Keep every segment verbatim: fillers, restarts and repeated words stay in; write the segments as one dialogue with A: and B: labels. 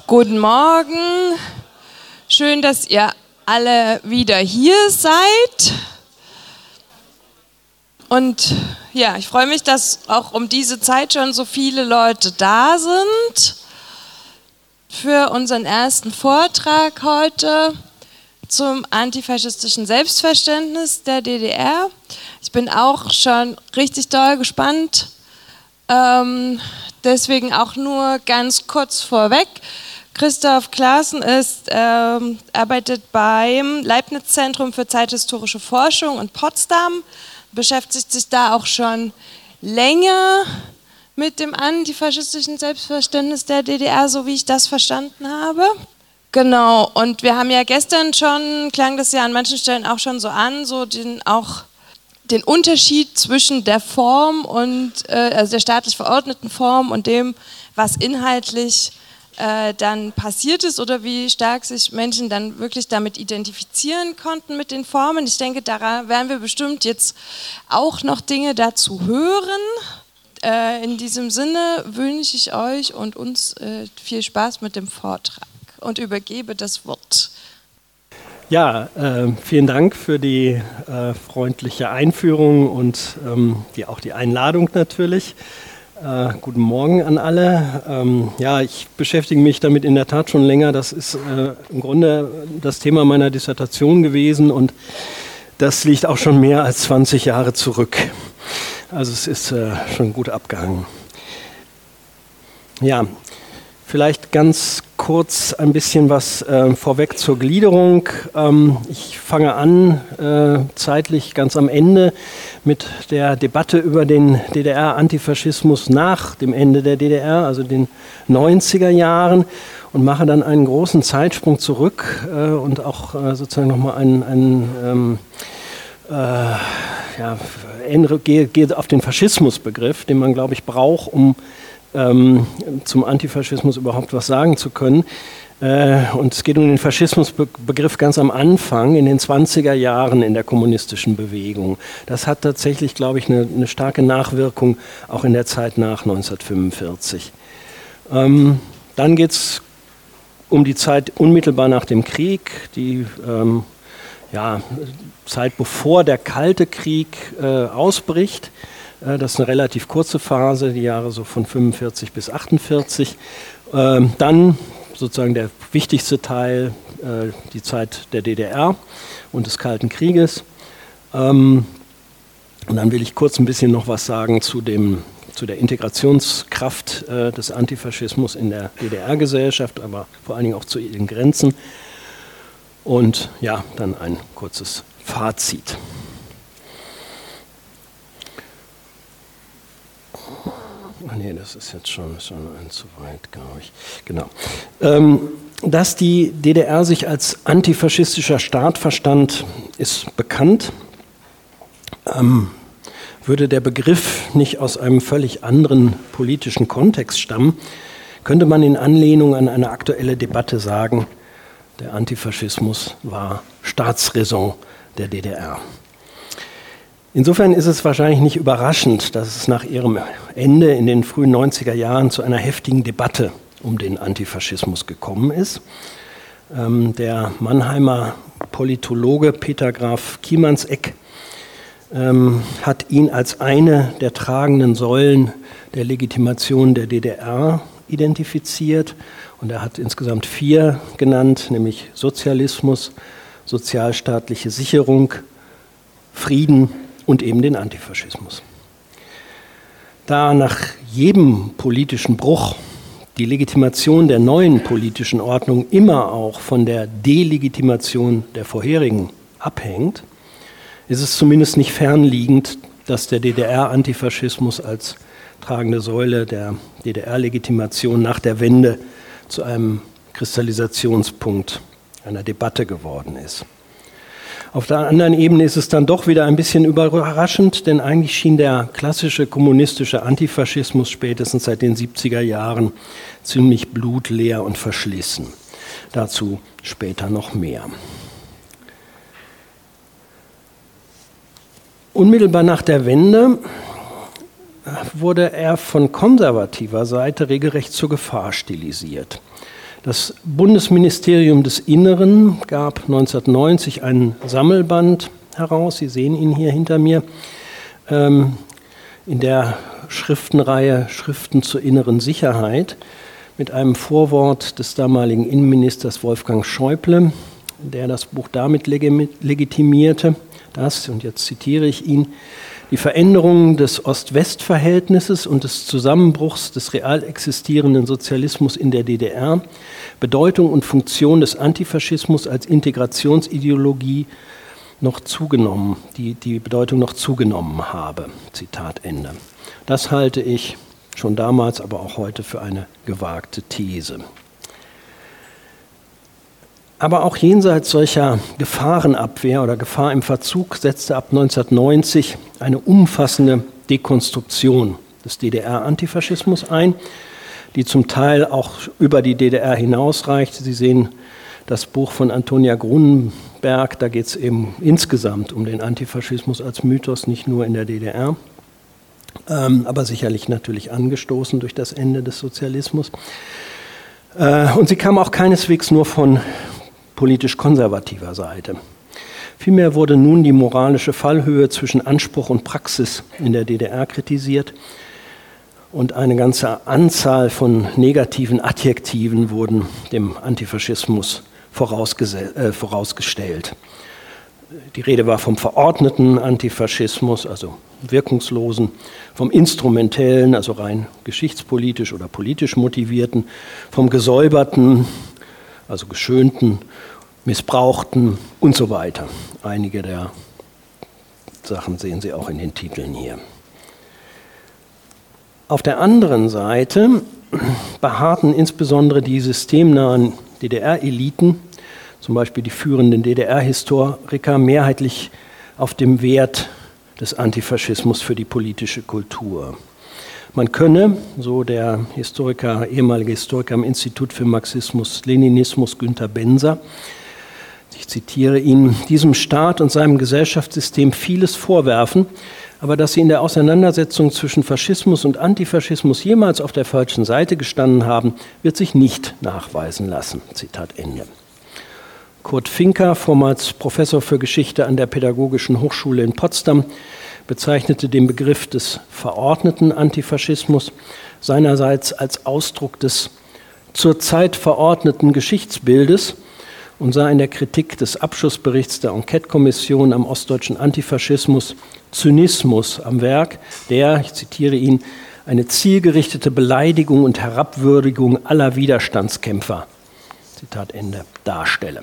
A: Guten Morgen. Schön, dass ihr alle wieder hier seid. Und ja, ich freue mich, dass auch um diese Zeit schon so viele Leute da sind für unseren ersten Vortrag heute zum antifaschistischen Selbstverständnis der D D R. Ich bin auch schon richtig doll gespannt. Ähm, deswegen auch nur ganz kurz vorweg. Christoph Claassen ist, ähm, arbeitet beim Leibniz-Zentrum für zeithistorische Forschung in Potsdam, beschäftigt sich da auch schon länger mit dem antifaschistischen Selbstverständnis der D D R, so wie ich das verstanden habe. Genau, und wir haben ja gestern schon, klang das ja an manchen Stellen auch schon so an, so den auch den Unterschied zwischen der Form und äh, also der staatlich verordneten Form und dem, was inhaltlich äh, dann passiert ist oder wie stark sich Menschen dann wirklich damit identifizieren konnten mit den Formen. Ich denke, da werden wir bestimmt jetzt auch noch Dinge dazu hören. Äh, in diesem Sinne wünsche ich euch und uns äh, viel Spaß mit dem Vortrag und übergebe das Wort.
B: Ja, äh, vielen Dank für die äh, freundliche Einführung und ähm, die, auch die Einladung natürlich. Äh, guten Morgen an alle. Ähm, ja, ich beschäftige mich damit in der Tat schon länger. Das ist äh, im Grunde das Thema meiner Dissertation gewesen und das liegt auch schon mehr als zwanzig Jahre zurück. Also es ist äh, schon gut abgehangen. Ja, vielleicht ganz kurz ein bisschen was äh, vorweg zur Gliederung. Ähm, ich fange an, äh, zeitlich ganz am Ende, mit der Debatte über den D D R-Antifaschismus nach dem Ende der D D R, also den neunziger Jahren, und mache dann einen großen Zeitsprung zurück äh, und auch äh, sozusagen nochmal einen, einen ähm, äh, ja, gehe, gehe auf den Faschismusbegriff, den man, glaube ich, braucht, um zum Antifaschismus überhaupt was sagen zu können. Und es geht um den Faschismusbegriff ganz am Anfang, in den zwanziger Jahren in der kommunistischen Bewegung. Das hat tatsächlich, glaube ich, eine, eine starke Nachwirkung, auch in der Zeit nach neunzehnhundertfünfundvierzig. Ähm, dann geht es um die Zeit unmittelbar nach dem Krieg, die ähm, ja, Zeit, bevor der Kalte Krieg äh, ausbricht. Das ist eine relativ kurze Phase, die Jahre so von fünfundvierzig bis achtundvierzig. Ähm, dann sozusagen der wichtigste Teil, äh, die Zeit der D D R und des Kalten Krieges. Ähm, und dann will ich kurz ein bisschen noch was sagen zu, dem, zu der Integrationskraft äh, des Antifaschismus in der D D R-Gesellschaft, aber vor allen Dingen auch zu ihren Grenzen. Und ja, dann ein kurzes Fazit. Ach nee, das ist jetzt schon, schon ein zu weit, glaube ich. Genau. Ähm, dass die D D R sich als antifaschistischer Staat verstand, ist bekannt. Ähm, würde der Begriff nicht aus einem völlig anderen politischen Kontext stammen, könnte man in Anlehnung an eine aktuelle Debatte sagen, der Antifaschismus war Staatsräson der D D R. Insofern ist es wahrscheinlich nicht überraschend, dass es nach ihrem Ende in den frühen neunziger Jahren zu einer heftigen Debatte um den Antifaschismus gekommen ist. Ähm, der Mannheimer Politologe Peter Graf Kielmannsegg ähm, hat ihn als eine der tragenden Säulen der Legitimation der D D R identifiziert. Und er hat insgesamt vier genannt, nämlich Sozialismus, sozialstaatliche Sicherung, Frieden und eben den Antifaschismus. Da nach jedem politischen Bruch die Legitimation der neuen politischen Ordnung immer auch von der Delegitimation der vorherigen abhängt, ist es zumindest nicht fernliegend, dass der D D R-Antifaschismus als tragende Säule der D D R-Legitimation nach der Wende zu einem Kristallisationspunkt einer Debatte geworden ist. Auf der anderen Ebene ist es dann doch wieder ein bisschen überraschend, denn eigentlich schien der klassische kommunistische Antifaschismus spätestens seit den siebziger Jahren ziemlich blutleer und verschlissen. Dazu später noch mehr. Unmittelbar nach der Wende wurde er von konservativer Seite regelrecht zur Gefahr stilisiert. Das Bundesministerium des Inneren gab neunzehnhundertneunzig einen Sammelband heraus, Sie sehen ihn hier hinter mir, ähm, in der Schriftenreihe Schriften zur inneren Sicherheit mit einem Vorwort des damaligen Innenministers Wolfgang Schäuble, der das Buch damit legitimierte, dass, und jetzt zitiere ich ihn, die Veränderung des Ost-West-Verhältnisses und des Zusammenbruchs des real existierenden Sozialismus in der D D R, Bedeutung und Funktion des Antifaschismus als Integrationsideologie noch zugenommen, die die Bedeutung noch zugenommen habe. Zitat Ende. Das halte ich schon damals, aber auch heute für eine gewagte These. Aber auch jenseits solcher Gefahrenabwehr oder Gefahr im Verzug setzte ab neunzehnhundertneunzig eine umfassende Dekonstruktion des D D R-Antifaschismus ein, die zum Teil auch über die D D R hinausreicht. Sie sehen das Buch von Antonia Grunenberg, da geht es eben insgesamt um den Antifaschismus als Mythos, nicht nur in der D D R, ähm, aber sicherlich natürlich angestoßen durch das Ende des Sozialismus. Äh, und sie kam auch keineswegs nur von politisch konservativer Seite. Vielmehr wurde nun die moralische Fallhöhe zwischen Anspruch und Praxis in der D D R kritisiert und eine ganze Anzahl von negativen Adjektiven wurden dem Antifaschismus vorausge- äh, vorausgestellt. Die Rede war vom verordneten Antifaschismus, also wirkungslosen, vom instrumentellen, also rein geschichtspolitisch oder politisch motivierten, vom gesäuberten, also geschönten, missbrauchten und so weiter. Einige der Sachen sehen Sie auch in den Titeln hier. Auf der anderen Seite beharrten insbesondere die systemnahen D D R-Eliten, zum Beispiel die führenden D D R-Historiker, mehrheitlich auf dem Wert des Antifaschismus für die politische Kultur. Man könne, so der Historiker, ehemalige Historiker am Institut für Marxismus-Leninismus Günter Benser, ich zitiere ihn, diesem Staat und seinem Gesellschaftssystem vieles vorwerfen, aber dass sie in der Auseinandersetzung zwischen Faschismus und Antifaschismus jemals auf der falschen Seite gestanden haben, wird sich nicht nachweisen lassen. Zitat Ende. Kurt Finker, vormals Professor für Geschichte an der Pädagogischen Hochschule in Potsdam, bezeichnete den Begriff des verordneten Antifaschismus seinerseits als Ausdruck des zur Zeit verordneten Geschichtsbildes und sah in der Kritik des Abschlussberichts der Enquete-Kommission am ostdeutschen Antifaschismus Zynismus am Werk, der, ich zitiere ihn, eine zielgerichtete Beleidigung und Herabwürdigung aller Widerstandskämpfer, Zitat Ende, darstelle.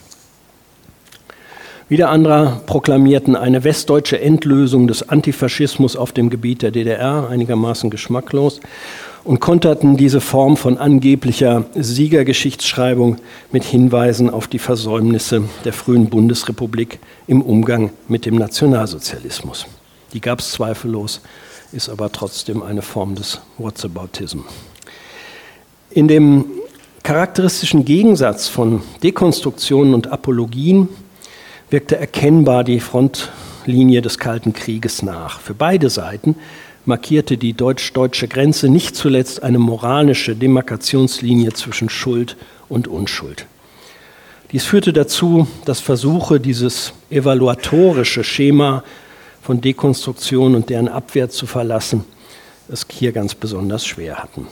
B: Wieder andere proklamierten eine westdeutsche Endlösung des Antifaschismus auf dem Gebiet der D D R, einigermaßen geschmacklos, und konterten diese Form von angeblicher Siegergeschichtsschreibung mit Hinweisen auf die Versäumnisse der frühen Bundesrepublik im Umgang mit dem Nationalsozialismus. Die gab es zweifellos, ist aber trotzdem eine Form des Whataboutism. In dem charakteristischen Gegensatz von Dekonstruktionen und Apologien wirkte erkennbar die Frontlinie des Kalten Krieges nach. Für beide Seiten markierte die deutsch-deutsche Grenze nicht zuletzt eine moralische Demarkationslinie zwischen Schuld und Unschuld. Dies führte dazu, dass Versuche, dieses evaluatorische Schema von Dekonstruktion und deren Abwehr zu verlassen, es hier ganz besonders schwer hatten.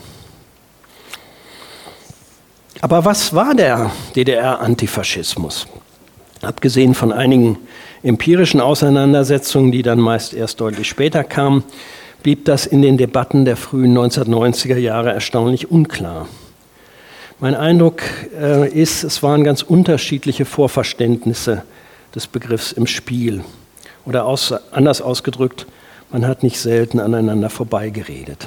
B: Aber was war der D D R-Antifaschismus? Abgesehen von einigen empirischen Auseinandersetzungen, die dann meist erst deutlich später kamen, blieb das in den Debatten der frühen neunzehnhundertneunziger Jahre erstaunlich unklar. Mein Eindruck äh, ist, es waren ganz unterschiedliche Vorverständnisse des Begriffs im Spiel. Oder aus, anders ausgedrückt, man hat nicht selten aneinander vorbeigeredet.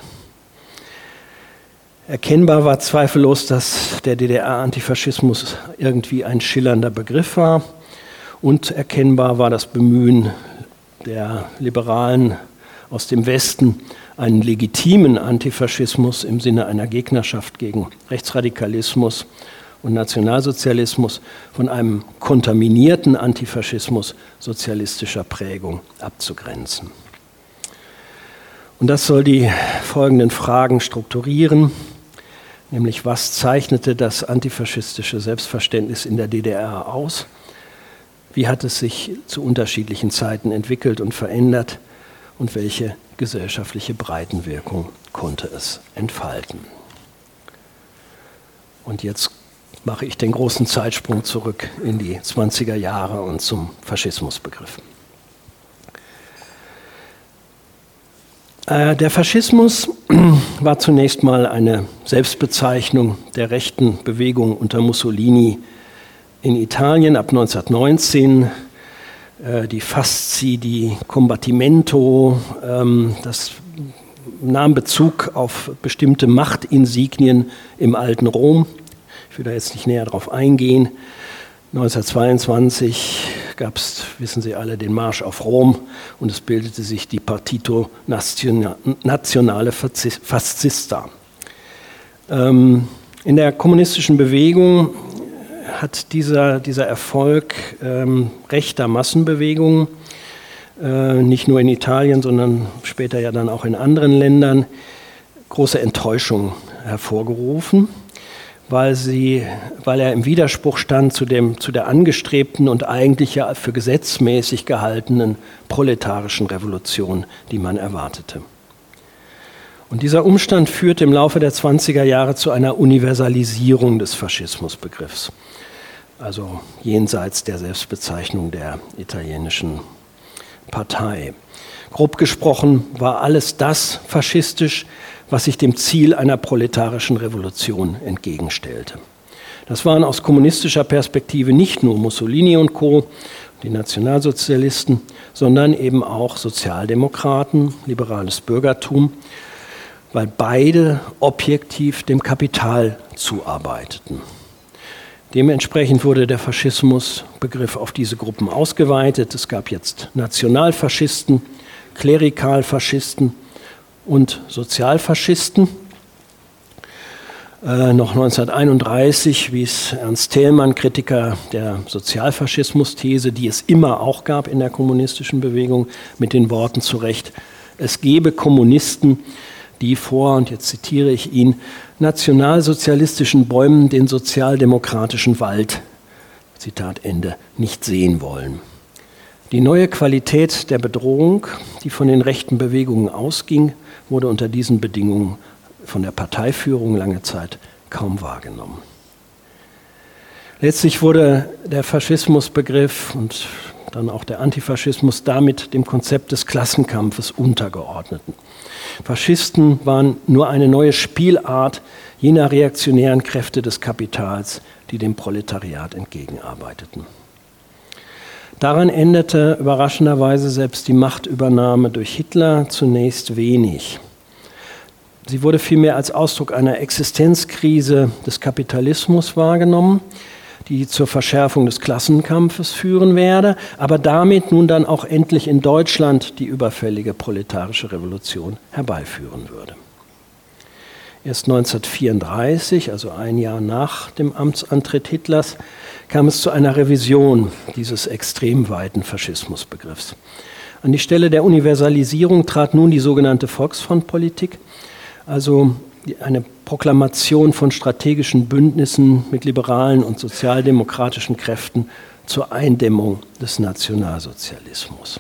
B: Erkennbar war zweifellos, dass der D D R-Antifaschismus irgendwie ein schillernder Begriff war. Und erkennbar war das Bemühen der Liberalen aus dem Westen, einen legitimen Antifaschismus im Sinne einer Gegnerschaft gegen Rechtsradikalismus und Nationalsozialismus von einem kontaminierten Antifaschismus sozialistischer Prägung abzugrenzen. Und das soll die folgenden Fragen strukturieren, nämlich was zeichnete das antifaschistische Selbstverständnis in der D D R aus? Wie hat es sich zu unterschiedlichen Zeiten entwickelt und verändert und welche gesellschaftliche Breitenwirkung konnte es entfalten? Und jetzt mache ich den großen Zeitsprung zurück in die zwanziger Jahre und zum Faschismusbegriff. Äh, der Faschismus war zunächst mal eine Selbstbezeichnung der rechten Bewegung unter Mussolini in Italien ab neunzehnhundertneunzehn. Äh, die Fasci, die Combattimento, ähm, das nahm Bezug auf bestimmte Machtinsignien im alten Rom. Ich will da jetzt nicht näher drauf eingehen. neunzehnhundertzweiundzwanzig gab es, wissen Sie alle, den Marsch auf Rom und es bildete sich die Partito Nazionale Fascista. Ähm, in der kommunistischen Bewegung hat dieser, dieser Erfolg ähm, rechter Massenbewegungen, äh, nicht nur in Italien, sondern später ja dann auch in anderen Ländern, große Enttäuschung hervorgerufen, weil, sie, weil er im Widerspruch stand zu, dem, zu der angestrebten und eigentlich ja für gesetzmäßig gehaltenen proletarischen Revolution, die man erwartete. Und dieser Umstand führte im Laufe der zwanziger Jahre zu einer Universalisierung des Faschismusbegriffs, also jenseits der Selbstbezeichnung der italienischen Partei. Grob gesprochen war alles das faschistisch, was sich dem Ziel einer proletarischen Revolution entgegenstellte. Das waren aus kommunistischer Perspektive nicht nur Mussolini und Co., die Nationalsozialisten, sondern eben auch Sozialdemokraten, liberales Bürgertum, weil beide objektiv dem Kapital zuarbeiteten. Dementsprechend wurde der Faschismusbegriff auf diese Gruppen ausgeweitet. Es gab jetzt Nationalfaschisten, Klerikalfaschisten und Sozialfaschisten. Äh, noch neunzehnhunderteinunddreißig wies Ernst Thälmann, Kritiker der Sozialfaschismus-These, die es immer auch gab in der kommunistischen Bewegung, mit den Worten zurecht: Es gebe Kommunisten, die vor, und jetzt zitiere ich ihn, nationalsozialistischen Bäumen den sozialdemokratischen Wald, Zitat Ende, nicht sehen wollen. Die neue Qualität der Bedrohung, die von den rechten Bewegungen ausging, wurde unter diesen Bedingungen von der Parteiführung lange Zeit kaum wahrgenommen. Letztlich wurde der Faschismusbegriff und dann auch der Antifaschismus damit dem Konzept des Klassenkampfes untergeordnet. Faschisten waren nur eine neue Spielart jener reaktionären Kräfte des Kapitals, die dem Proletariat entgegenarbeiteten. Daran änderte überraschenderweise selbst die Machtübernahme durch Hitler zunächst wenig. Sie wurde vielmehr als Ausdruck einer Existenzkrise des Kapitalismus wahrgenommen, die zur Verschärfung des Klassenkampfes führen werde, aber damit nun dann auch endlich in Deutschland die überfällige proletarische Revolution herbeiführen würde. Erst neunzehnhundertvierunddreißig, also ein Jahr nach dem Amtsantritt Hitlers, kam es zu einer Revision dieses extrem weiten Faschismusbegriffs. An die Stelle der Universalisierung trat nun die sogenannte Volksfrontpolitik, also eine Proklamation von strategischen Bündnissen mit liberalen und sozialdemokratischen Kräften zur Eindämmung des Nationalsozialismus.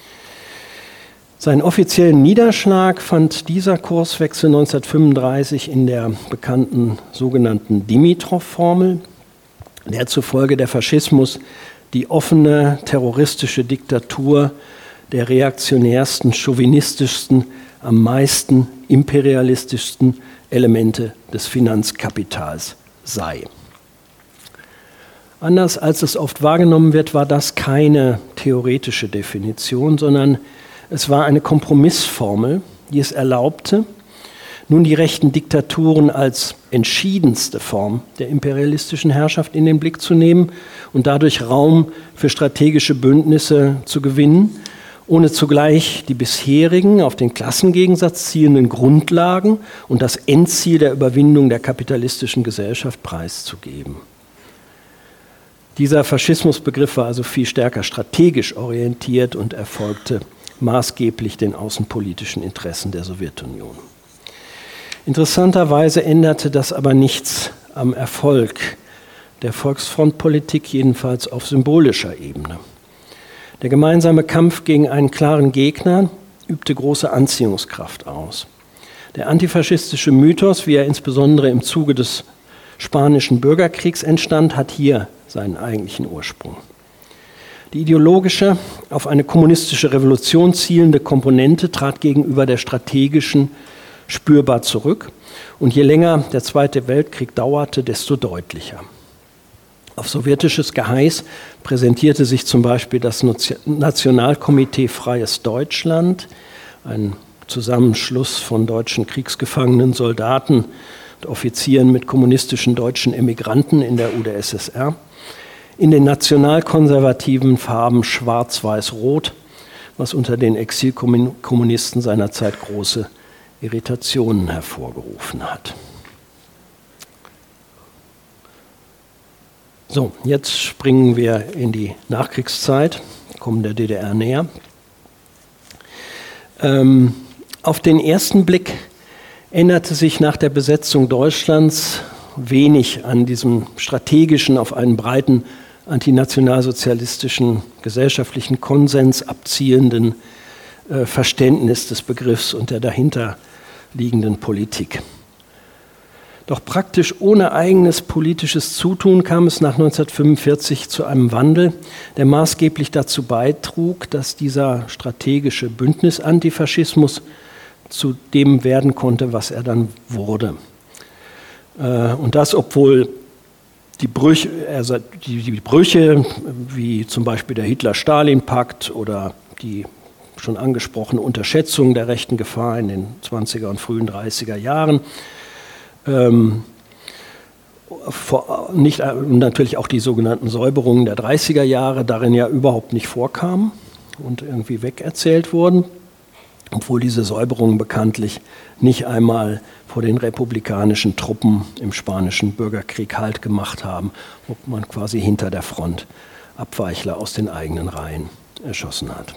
B: Seinen offiziellen Niederschlag fand dieser Kurswechsel neunzehnhundertfünfunddreißig in der bekannten sogenannten Dimitrov-Formel, der zufolge der Faschismus die offene terroristische Diktatur der reaktionärsten, chauvinistischsten, am meisten imperialistischsten Elemente des Finanzkapitals sei. Anders als es oft wahrgenommen wird, war das keine theoretische Definition, sondern es war eine Kompromissformel, die es erlaubte, nun die rechten Diktaturen als entschiedenste Form der imperialistischen Herrschaft in den Blick zu nehmen und dadurch Raum für strategische Bündnisse zu gewinnen, ohne zugleich die bisherigen, auf den Klassengegensatz zielenden Grundlagen und das Endziel der Überwindung der kapitalistischen Gesellschaft preiszugeben. Dieser Faschismusbegriff war also viel stärker strategisch orientiert und erfolgte maßgeblich den außenpolitischen Interessen der Sowjetunion. Interessanterweise änderte das aber nichts am Erfolg der Volksfrontpolitik, jedenfalls auf symbolischer Ebene. Der gemeinsame Kampf gegen einen klaren Gegner übte große Anziehungskraft aus. Der antifaschistische Mythos, wie er insbesondere im Zuge des Spanischen Bürgerkriegs entstand, hat hier seinen eigentlichen Ursprung. Die ideologische, auf eine kommunistische Revolution zielende Komponente trat gegenüber der strategischen spürbar zurück und je länger der Zweite Weltkrieg dauerte, desto deutlicher. Auf sowjetisches Geheiß präsentierte sich zum Beispiel das Nationalkomitee Freies Deutschland, ein Zusammenschluss von deutschen kriegsgefangenen Soldaten und Offizieren mit kommunistischen deutschen Emigranten in der U d S S R, in den nationalkonservativen Farben Schwarz-Weiß-Rot, was unter den Exilkommunisten seiner Zeit große Irritationen hervorgerufen hat. So, jetzt springen wir in die Nachkriegszeit, kommen der D D R näher. Ähm, auf den ersten Blick änderte sich nach der Besetzung Deutschlands wenig an diesem strategischen, auf einen breiten antinationalsozialistischen gesellschaftlichen Konsens abzielenden äh, Verständnis des Begriffs und der dahinterliegenden Politik. Doch praktisch ohne eigenes politisches Zutun kam es nach neunzehnhundertfünfundvierzig zu einem Wandel, der maßgeblich dazu beitrug, dass dieser strategische Bündnis-Antifaschismus zu dem werden konnte, was er dann wurde. Und das, obwohl die Brüche, also die, die Brüche, wie zum Beispiel der Hitler-Stalin-Pakt oder die schon angesprochene Unterschätzung der rechten Gefahr in den zwanziger und frühen dreißiger Jahren, Ähm, vor, nicht, und natürlich auch die sogenannten Säuberungen der dreißiger Jahre darin ja überhaupt nicht vorkamen und irgendwie wegerzählt wurden, obwohl diese Säuberungen bekanntlich nicht einmal vor den republikanischen Truppen im Spanischen Bürgerkrieg Halt gemacht haben, wo man quasi hinter der Front Abweichler aus den eigenen Reihen erschossen hat.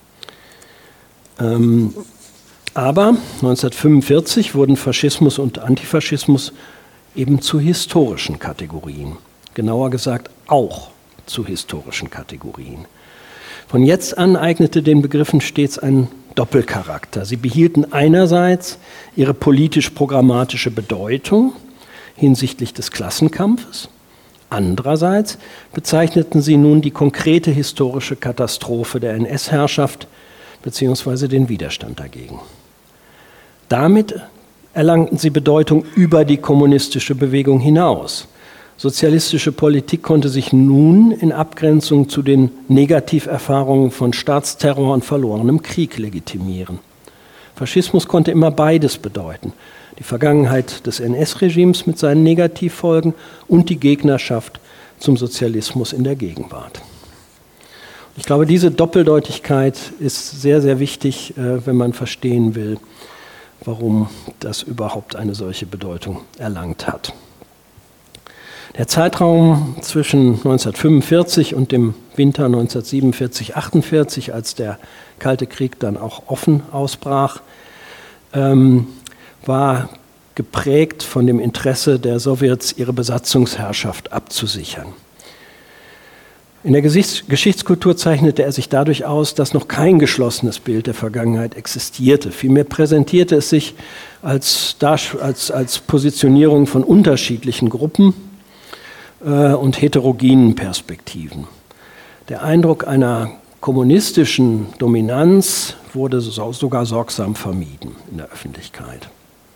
B: Ähm, Aber neunzehnhundertfünfundvierzig wurden Faschismus und Antifaschismus eben zu historischen Kategorien. Genauer gesagt auch zu historischen Kategorien. Von jetzt an eignete den Begriffen stets einen Doppelcharakter. Sie behielten einerseits ihre politisch-programmatische Bedeutung hinsichtlich des Klassenkampfes. Andererseits bezeichneten sie nun die konkrete historische Katastrophe der N S-Herrschaft bzw. den Widerstand dagegen. Damit erlangten sie Bedeutung über die kommunistische Bewegung hinaus. Sozialistische Politik konnte sich nun in Abgrenzung zu den Negativerfahrungen von Staatsterror und verlorenem Krieg legitimieren. Faschismus konnte immer beides bedeuten: die Vergangenheit des N S-Regimes mit seinen Negativfolgen und die Gegnerschaft zum Sozialismus in der Gegenwart. Ich glaube, diese Doppeldeutigkeit ist sehr, sehr wichtig, wenn man verstehen will, warum das überhaupt eine solche Bedeutung erlangt hat. Der Zeitraum zwischen neunzehnhundertfünfundvierzig und dem Winter neunzehnhundertsiebenundvierzig achtundvierzig, als der Kalte Krieg dann auch offen ausbrach, ähm, war geprägt von dem Interesse der Sowjets, ihre Besatzungsherrschaft abzusichern. In der Geschichtskultur zeichnete er sich dadurch aus, dass noch kein geschlossenes Bild der Vergangenheit existierte. Vielmehr präsentierte es sich als, als, als Positionierung von unterschiedlichen Gruppen äh, und heterogenen Perspektiven. Der Eindruck einer kommunistischen Dominanz wurde so, sogar sorgsam vermieden in der Öffentlichkeit.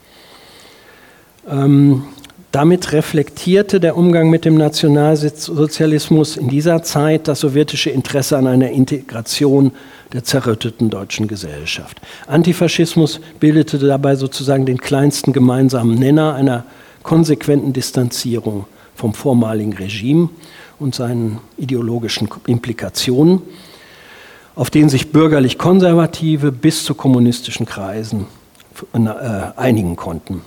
B: Ähm, Damit reflektierte der Umgang mit dem Nationalsozialismus in dieser Zeit das sowjetische Interesse an einer Integration der zerrütteten deutschen Gesellschaft. Antifaschismus bildete dabei sozusagen den kleinsten gemeinsamen Nenner einer konsequenten Distanzierung vom vormaligen Regime und seinen ideologischen Implikationen, auf denen sich bürgerlich-konservative bis zu kommunistischen Kreisen einigen konnten.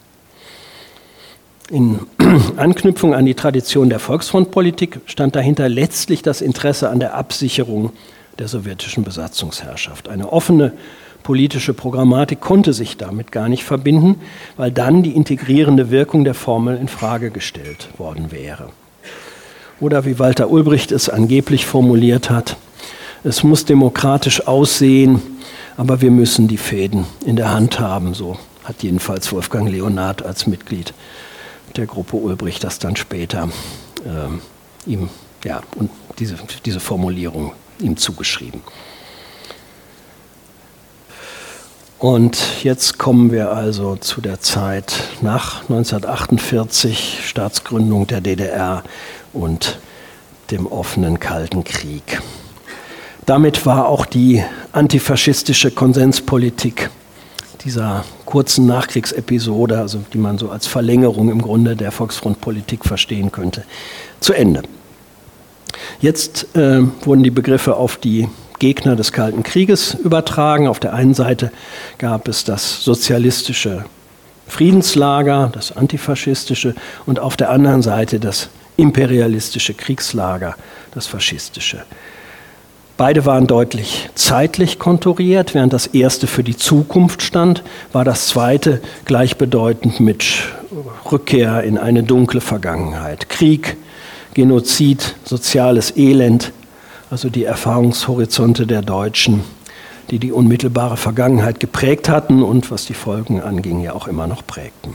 B: In Anknüpfung an die Tradition der Volksfrontpolitik stand dahinter letztlich das Interesse an der Absicherung der sowjetischen Besatzungsherrschaft. Eine offene politische Programmatik konnte sich damit gar nicht verbinden, weil dann die integrierende Wirkung der Formel in Frage gestellt worden wäre. Oder wie Walter Ulbricht es angeblich formuliert hat: Es muss demokratisch aussehen, aber wir müssen die Fäden in der Hand haben. So hat jedenfalls Wolfgang Leonhard als Mitglied der Gruppe Ulbricht das dann später ähm, ihm, ja, und diese, diese Formulierung ihm zugeschrieben. Und jetzt kommen wir also zu der Zeit nach neunzehnhundertachtundvierzig, Staatsgründung der D D R und dem offenen Kalten Krieg. Damit war auch die antifaschistische Konsenspolitik dieser kurzen Nachkriegsepisode, also die man so als Verlängerung im Grunde der Volksfrontpolitik verstehen könnte, zu Ende. Jetzt äh, wurden die Begriffe auf die Gegner des Kalten Krieges übertragen. Auf der einen Seite gab es das sozialistische Friedenslager, das antifaschistische, und auf der anderen Seite das imperialistische Kriegslager, das faschistische. Beide waren deutlich zeitlich konturiert. Während das erste für die Zukunft stand, war das zweite gleichbedeutend mit Rückkehr in eine dunkle Vergangenheit. Krieg, Genozid, soziales Elend, also die Erfahrungshorizonte der Deutschen, die die unmittelbare Vergangenheit geprägt hatten und, was die Folgen anging, ja auch immer noch prägten.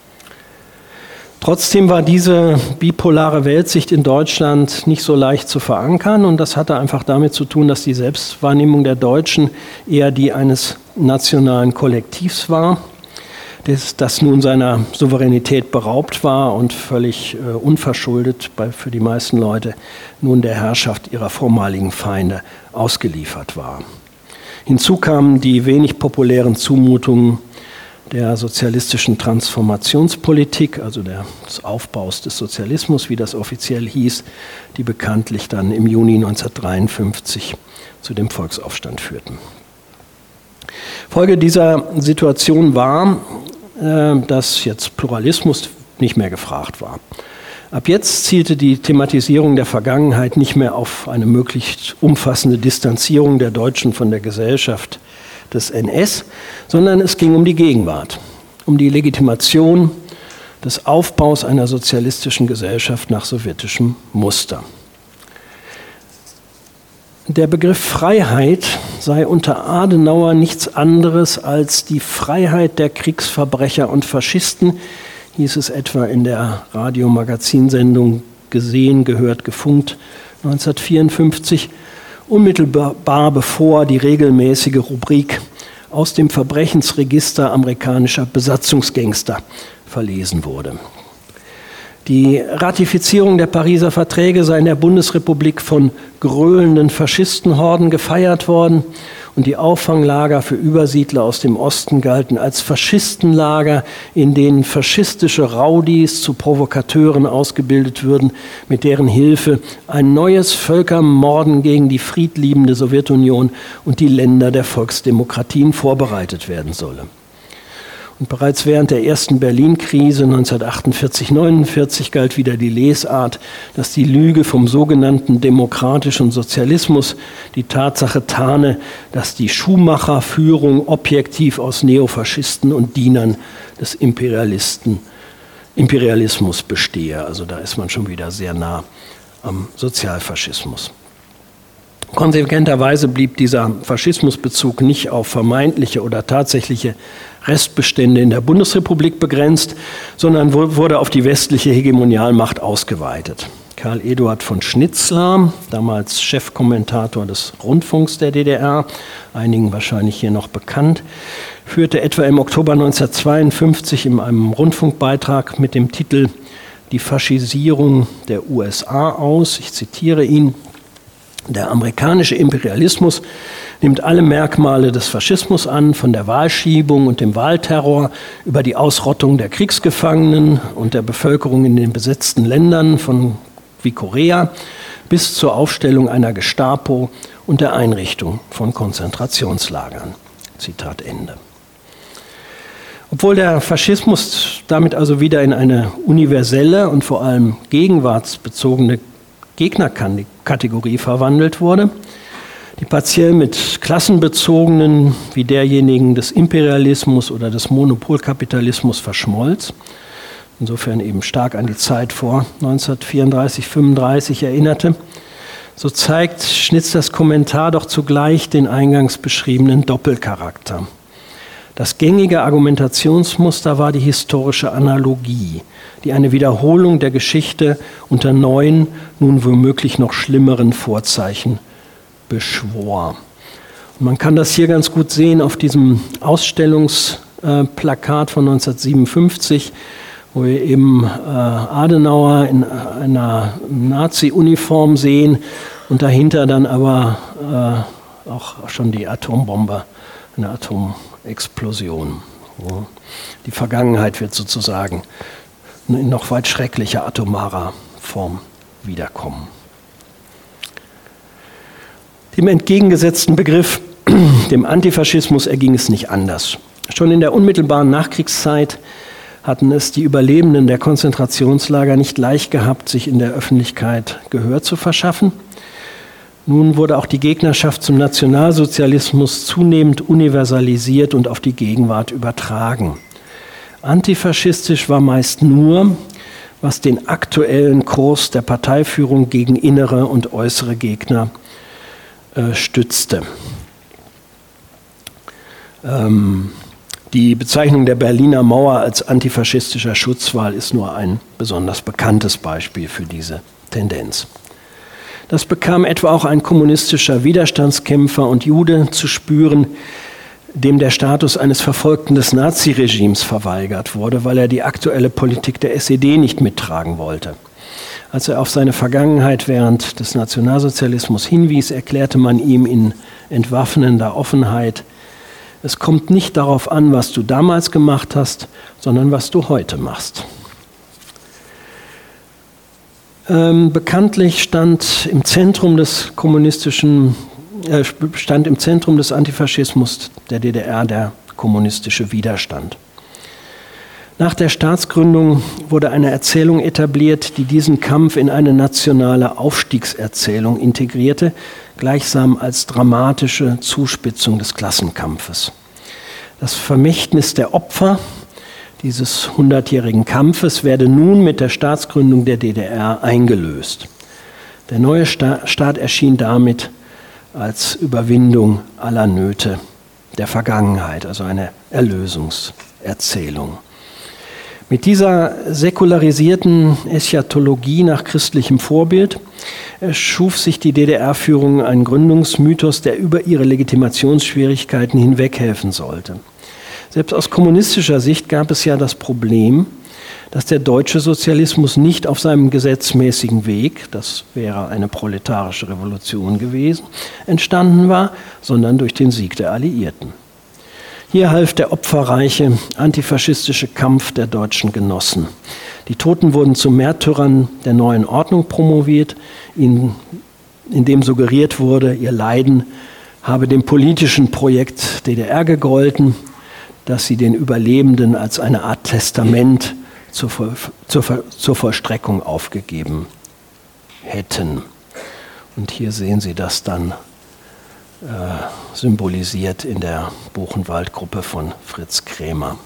B: Trotzdem war diese bipolare Weltsicht in Deutschland nicht so leicht zu verankern, und das hatte einfach damit zu tun, dass die Selbstwahrnehmung der Deutschen eher die eines nationalen Kollektivs war, das, das nun seiner Souveränität beraubt war und völlig äh, unverschuldet bei, für die meisten Leute nun der Herrschaft ihrer vormaligen Feinde ausgeliefert war. Hinzu kamen die wenig populären Zumutungen der sozialistischen Transformationspolitik, also der, des Aufbaus des Sozialismus, wie das offiziell hieß, die bekanntlich dann im Juni neunzehnhundertdreiundfünfzig zu dem Volksaufstand führten. Folge dieser Situation war, äh, dass jetzt Pluralismus nicht mehr gefragt war. Ab jetzt zielte die Thematisierung der Vergangenheit nicht mehr auf eine möglichst umfassende Distanzierung der Deutschen von der Gesellschaft des N S, sondern es ging um die Gegenwart, um die Legitimation des Aufbaus einer sozialistischen Gesellschaft nach sowjetischem Muster. Der Begriff Freiheit sei unter Adenauer nichts anderes als die Freiheit der Kriegsverbrecher und Faschisten, hieß es etwa in der Radiomagazinsendung Gesehen, gehört, gefunkt neunzehnhundertvierundfünfzig, unmittelbar bevor die regelmäßige Rubrik aus dem Verbrechensregister amerikanischer Besatzungsgangster verlesen wurde. Die Ratifizierung der Pariser Verträge sei in der Bundesrepublik von gröhlenden Faschistenhorden gefeiert worden, und die Auffanglager für Übersiedler aus dem Osten galten als Faschistenlager, in denen faschistische Raudis zu Provokateuren ausgebildet würden, mit deren Hilfe ein neues Völkermorden gegen die friedliebende Sowjetunion und die Länder der Volksdemokratien vorbereitet werden solle. Und bereits während der ersten Berlin-Krise neunzehnhundertachtundvierzig neunundvierzig galt wieder die Lesart, dass die Lüge vom sogenannten demokratischen Sozialismus die Tatsache tarne, dass die Schumacher-Führung objektiv aus Neofaschisten und Dienern des Imperialisten, Imperialismus bestehe. Also da ist man schon wieder sehr nah am Sozialfaschismus. Konsequenterweise blieb dieser Faschismusbezug nicht auf vermeintliche oder tatsächliche Restbestände in der Bundesrepublik begrenzt, sondern wurde auf die westliche Hegemonialmacht ausgeweitet. Karl Eduard von Schnitzler, damals Chefkommentator des Rundfunks der D D R, einigen wahrscheinlich hier noch bekannt, führte etwa im Oktober neunzehnhundertzweiundfünfzig in einem Rundfunkbeitrag mit dem Titel »Die Faschisierung der U S A« aus. Ich zitiere ihn: Der amerikanische Imperialismus nimmt alle Merkmale des Faschismus an, von der Wahlschiebung und dem Wahlterror über die Ausrottung der Kriegsgefangenen und der Bevölkerung in den besetzten Ländern von wie Korea bis zur Aufstellung einer Gestapo und der Einrichtung von Konzentrationslagern. Zitat Ende. Obwohl der Faschismus damit also wieder in eine universelle und vor allem gegenwartsbezogene Gegnerkategorie verwandelt wurde, die partiell mit klassenbezogenen wie derjenigen des Imperialismus oder des Monopolkapitalismus verschmolz, insofern eben stark an die Zeit vor neunzehnhundertvierunddreißig, fünfunddreißig erinnerte, so zeigt Schnitzlers Kommentar doch zugleich den eingangs beschriebenen Doppelcharakter. Das gängige Argumentationsmuster war die historische Analogie, die eine Wiederholung der Geschichte unter neuen, nun womöglich noch schlimmeren Vorzeichen beschwor. Und man kann das hier ganz gut sehen auf diesem Ausstellungsplakat von neunzehnhundertsiebenundfünfzig, wo wir eben äh, Adenauer in einer Nazi-Uniform sehen und dahinter dann aber äh, auch schon die Atombombe, eine Atomexplosion. Ja. Die Vergangenheit wird sozusagen in noch weit schrecklicher atomarer Form wiederkommen. Dem entgegengesetzten Begriff, dem Antifaschismus, erging es nicht anders. Schon in der unmittelbaren Nachkriegszeit hatten es die Überlebenden der Konzentrationslager nicht leicht gehabt, sich in der Öffentlichkeit Gehör zu verschaffen. Nun wurde auch die Gegnerschaft zum Nationalsozialismus zunehmend universalisiert und auf die Gegenwart übertragen. Antifaschistisch war meist nur, was den aktuellen Kurs der Parteiführung gegen innere und äußere Gegner äh, stützte. Ähm, Die Bezeichnung der Berliner Mauer als antifaschistischer Schutzwall ist nur ein besonders bekanntes Beispiel für diese Tendenz. Das bekam etwa auch ein kommunistischer Widerstandskämpfer und Jude zu spüren, dem der Status eines Verfolgten des Naziregimes verweigert wurde, weil er die aktuelle Politik der S E D nicht mittragen wollte. Als er auf seine Vergangenheit während des Nationalsozialismus hinwies, erklärte man ihm in entwaffnender Offenheit: Es kommt nicht darauf an, was du damals gemacht hast, sondern was du heute machst. Ähm, bekanntlich stand im Zentrum des kommunistischen, äh, stand im Zentrum des Antifaschismus der D D R der kommunistische Widerstand. Nach der Staatsgründung wurde eine Erzählung etabliert, die diesen Kampf in eine nationale Aufstiegserzählung integrierte, gleichsam als dramatische Zuspitzung des Klassenkampfes. Das Vermächtnis der Opfer dieses hundertjährigen Kampfes werde nun mit der Staatsgründung der D D R eingelöst. Der neue Staat erschien damit als Überwindung aller Nöte der Vergangenheit, also eine Erlösungserzählung. Mit dieser säkularisierten Eschatologie nach christlichem Vorbild schuf sich die D D R-Führung einen Gründungsmythos, der über ihre Legitimationsschwierigkeiten hinweghelfen sollte. Selbst aus kommunistischer Sicht gab es ja das Problem, dass der deutsche Sozialismus nicht auf seinem gesetzmäßigen Weg, das wäre eine proletarische Revolution gewesen, entstanden war, sondern durch den Sieg der Alliierten. Hier half der opferreiche antifaschistische Kampf der deutschen Genossen. Die Toten wurden zu Märtyrern der neuen Ordnung promoviert, in, in dem suggeriert wurde, ihr Leiden habe dem politischen Projekt D D R gegolten, das sie den Überlebenden als eine Art Testament zur, zur, zur Vollstreckung aufgegeben hätten. Und hier sehen Sie das dann äh, symbolisiert in der Buchenwald-Gruppe von Fritz Krämer.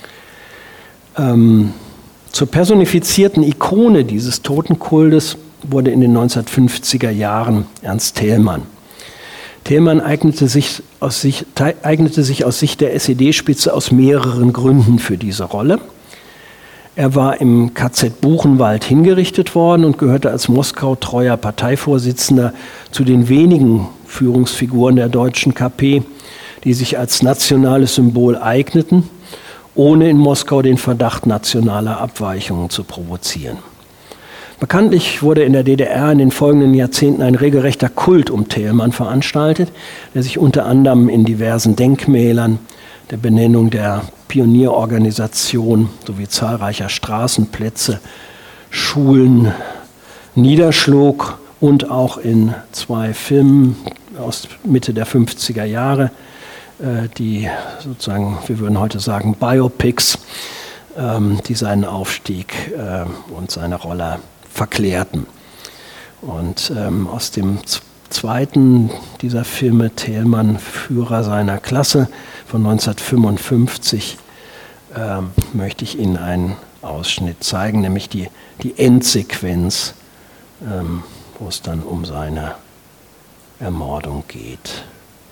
B: Ähm, zur personifizierten Ikone dieses Totenkultes wurde in den neunzehnhundertfünfziger Jahren Ernst Thälmann. Thälmann eignete sich, aus sich, eignete sich aus Sicht der S E D-Spitze aus mehreren Gründen für diese Rolle. Er war im K Z Buchenwald hingerichtet worden und gehörte als Moskau-treuer Parteivorsitzender zu den wenigen Führungsfiguren der deutschen K P, die sich als nationales Symbol eigneten, ohne in Moskau den Verdacht nationaler Abweichungen zu provozieren. Bekanntlich wurde in der D D R in den folgenden Jahrzehnten ein regelrechter Kult um Thälmann veranstaltet, der sich unter anderem in diversen Denkmälern, der Benennung der Pionierorganisation sowie zahlreicher Straßenplätze, Schulen niederschlug und auch in zwei Filmen aus Mitte der fünfziger Jahre, die sozusagen, wir würden heute sagen, Biopics, die seinen Aufstieg und seine Rolle verklärten. Und ähm, aus dem zweiten dieser Filme, Thälmann, Führer seiner Klasse von neunzehnhundertfünfundfünfzig, äh, möchte ich Ihnen einen Ausschnitt zeigen, nämlich die, die Endsequenz, ähm, wo es dann um seine Ermordung geht.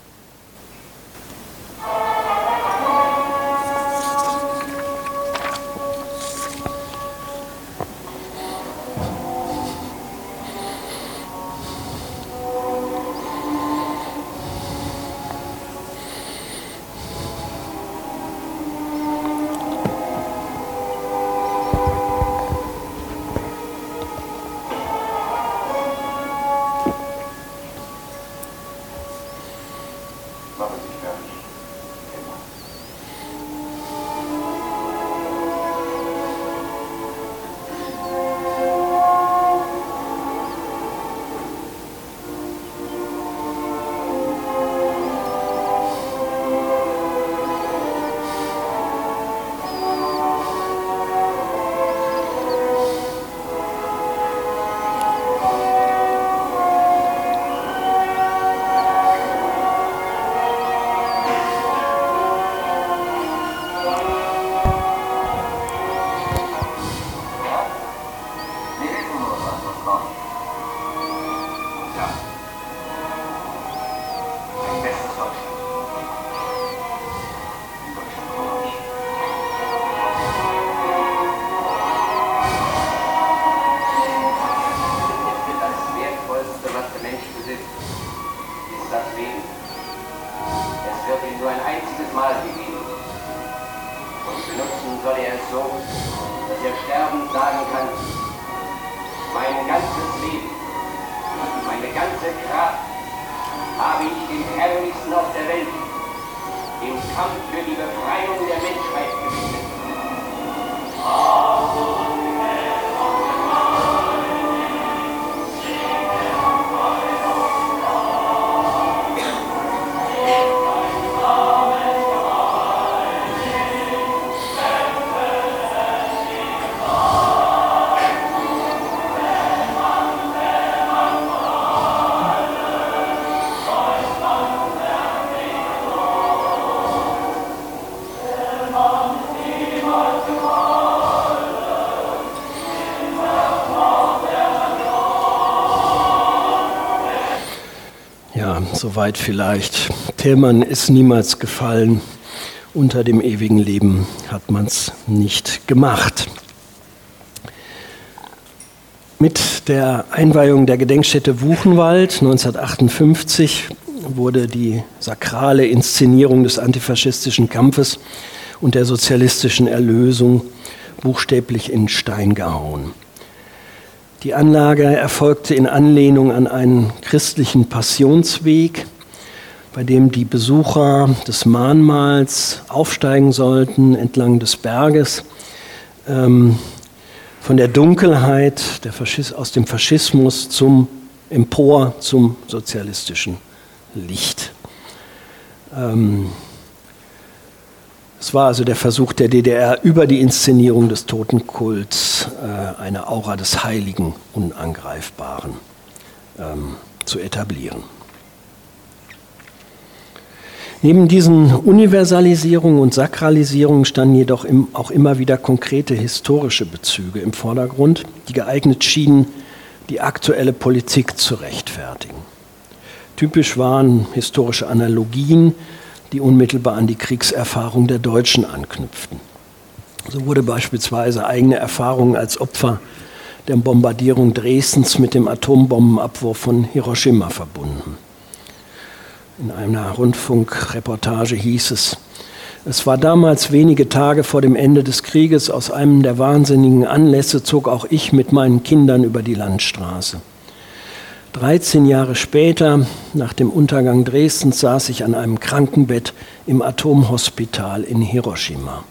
B: Soweit vielleicht. Thälmann ist niemals gefallen. Unter dem ewigen Leben hat man es nicht gemacht. Mit der Einweihung der Gedenkstätte Buchenwald neunzehnhundertachtundfünfzig wurde die sakrale Inszenierung des antifaschistischen Kampfes und der sozialistischen Erlösung buchstäblich in Stein gehauen. Die Anlage erfolgte in Anlehnung an einen christlichen Passionsweg, bei dem die Besucher des Mahnmals aufsteigen sollten entlang des Berges, ähm, von der Dunkelheit der Faschis- aus dem Faschismus zum empor zum sozialistischen Licht. Ähm, Es war also der Versuch der D D R, über die Inszenierung des Totenkults äh, eine Aura des Heiligen, Unangreifbaren ähm, zu etablieren. Neben diesen Universalisierungen und Sakralisierungen standen jedoch im, auch immer wieder konkrete historische Bezüge im Vordergrund, die geeignet schienen, die aktuelle Politik zu rechtfertigen. Typisch waren historische Analogien, die unmittelbar an die Kriegserfahrung der Deutschen anknüpften. So wurde beispielsweise eigene Erfahrung als Opfer der Bombardierung Dresdens mit dem Atombombenabwurf von Hiroshima verbunden. In einer Rundfunkreportage hieß es: Es war damals wenige Tage vor dem Ende des Krieges. Aus einem der wahnsinnigen Anlässe zog auch ich mit meinen Kindern über die Landstraße. dreizehn Jahre später, nach dem Untergang Dresdens, saß ich an einem Krankenbett im Atomhospital in Hiroshima.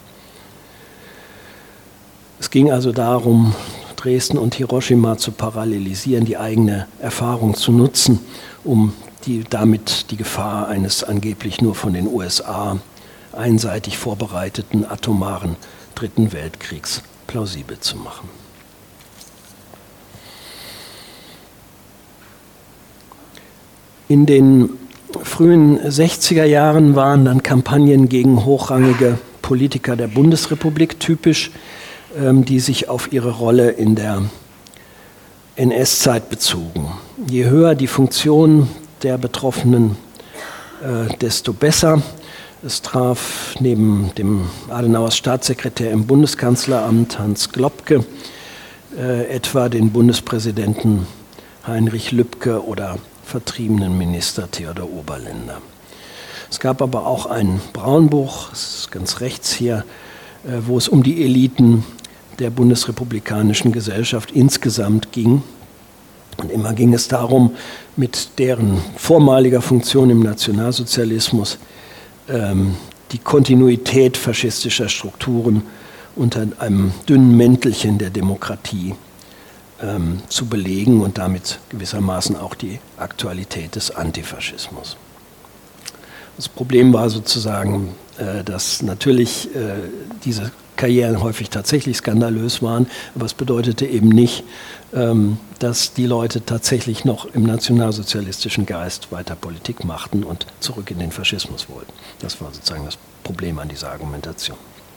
B: Es ging also darum, Dresden und Hiroshima zu parallelisieren, die eigene Erfahrung zu nutzen, um die, damit die Gefahr eines angeblich nur von den U S A einseitig vorbereiteten atomaren Dritten Weltkriegs plausibel zu machen. In den frühen sechziger Jahren waren dann Kampagnen gegen hochrangige Politiker der Bundesrepublik typisch, die sich auf ihre Rolle in der N S-Zeit bezogen. Je höher die Funktion der Betroffenen, desto besser. Es traf neben dem Adenauers Staatssekretär im Bundeskanzleramt Hans Globke etwa den Bundespräsidenten Heinrich Lübke oder vertriebenen Minister Theodor Oberländer. Es gab aber auch ein Braunbuch, das ist ganz rechts hier, wo es um die Eliten der bundesrepublikanischen Gesellschaft insgesamt ging. Und immer ging es darum, mit deren vormaliger Funktion im Nationalsozialismus ähm, die Kontinuität faschistischer Strukturen unter einem dünnen Mäntelchen der Demokratie ähm, zu belegen und damit gewissermaßen auch die Aktualität des Antifaschismus. Das Problem war sozusagen, äh, dass natürlich äh, diese Karrieren häufig tatsächlich skandalös waren, aber es bedeutete eben nicht, ähm, dass die Leute tatsächlich noch im nationalsozialistischen Geist weiter Politik machten und zurück in den Faschismus wollten. Das war sozusagen das Problem an dieser Argumentation.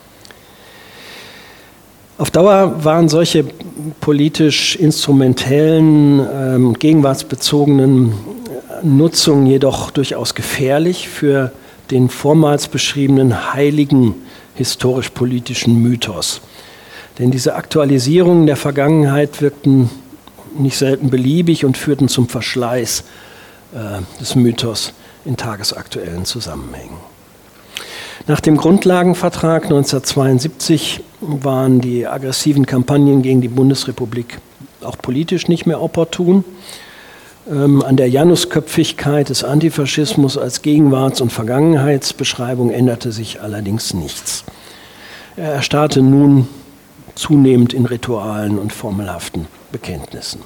B: Auf Dauer waren solche politisch instrumentellen, ähm, gegenwartsbezogenen Nutzungen jedoch durchaus gefährlich für den vormals beschriebenen heiligen historisch-politischen Mythos. Denn diese Aktualisierungen der Vergangenheit wirkten nicht selten beliebig und führten zum Verschleiß äh, des Mythos in tagesaktuellen Zusammenhängen. Nach dem Grundlagenvertrag neunzehnhundertzweiundsiebzig waren die aggressiven Kampagnen gegen die Bundesrepublik auch politisch nicht mehr opportun. Ähm, an der Janusköpfigkeit des Antifaschismus als Gegenwarts- und Vergangenheitsbeschreibung änderte sich allerdings nichts. Er erstarrte nun zunehmend in Ritualen und formelhaften Bekenntnissen.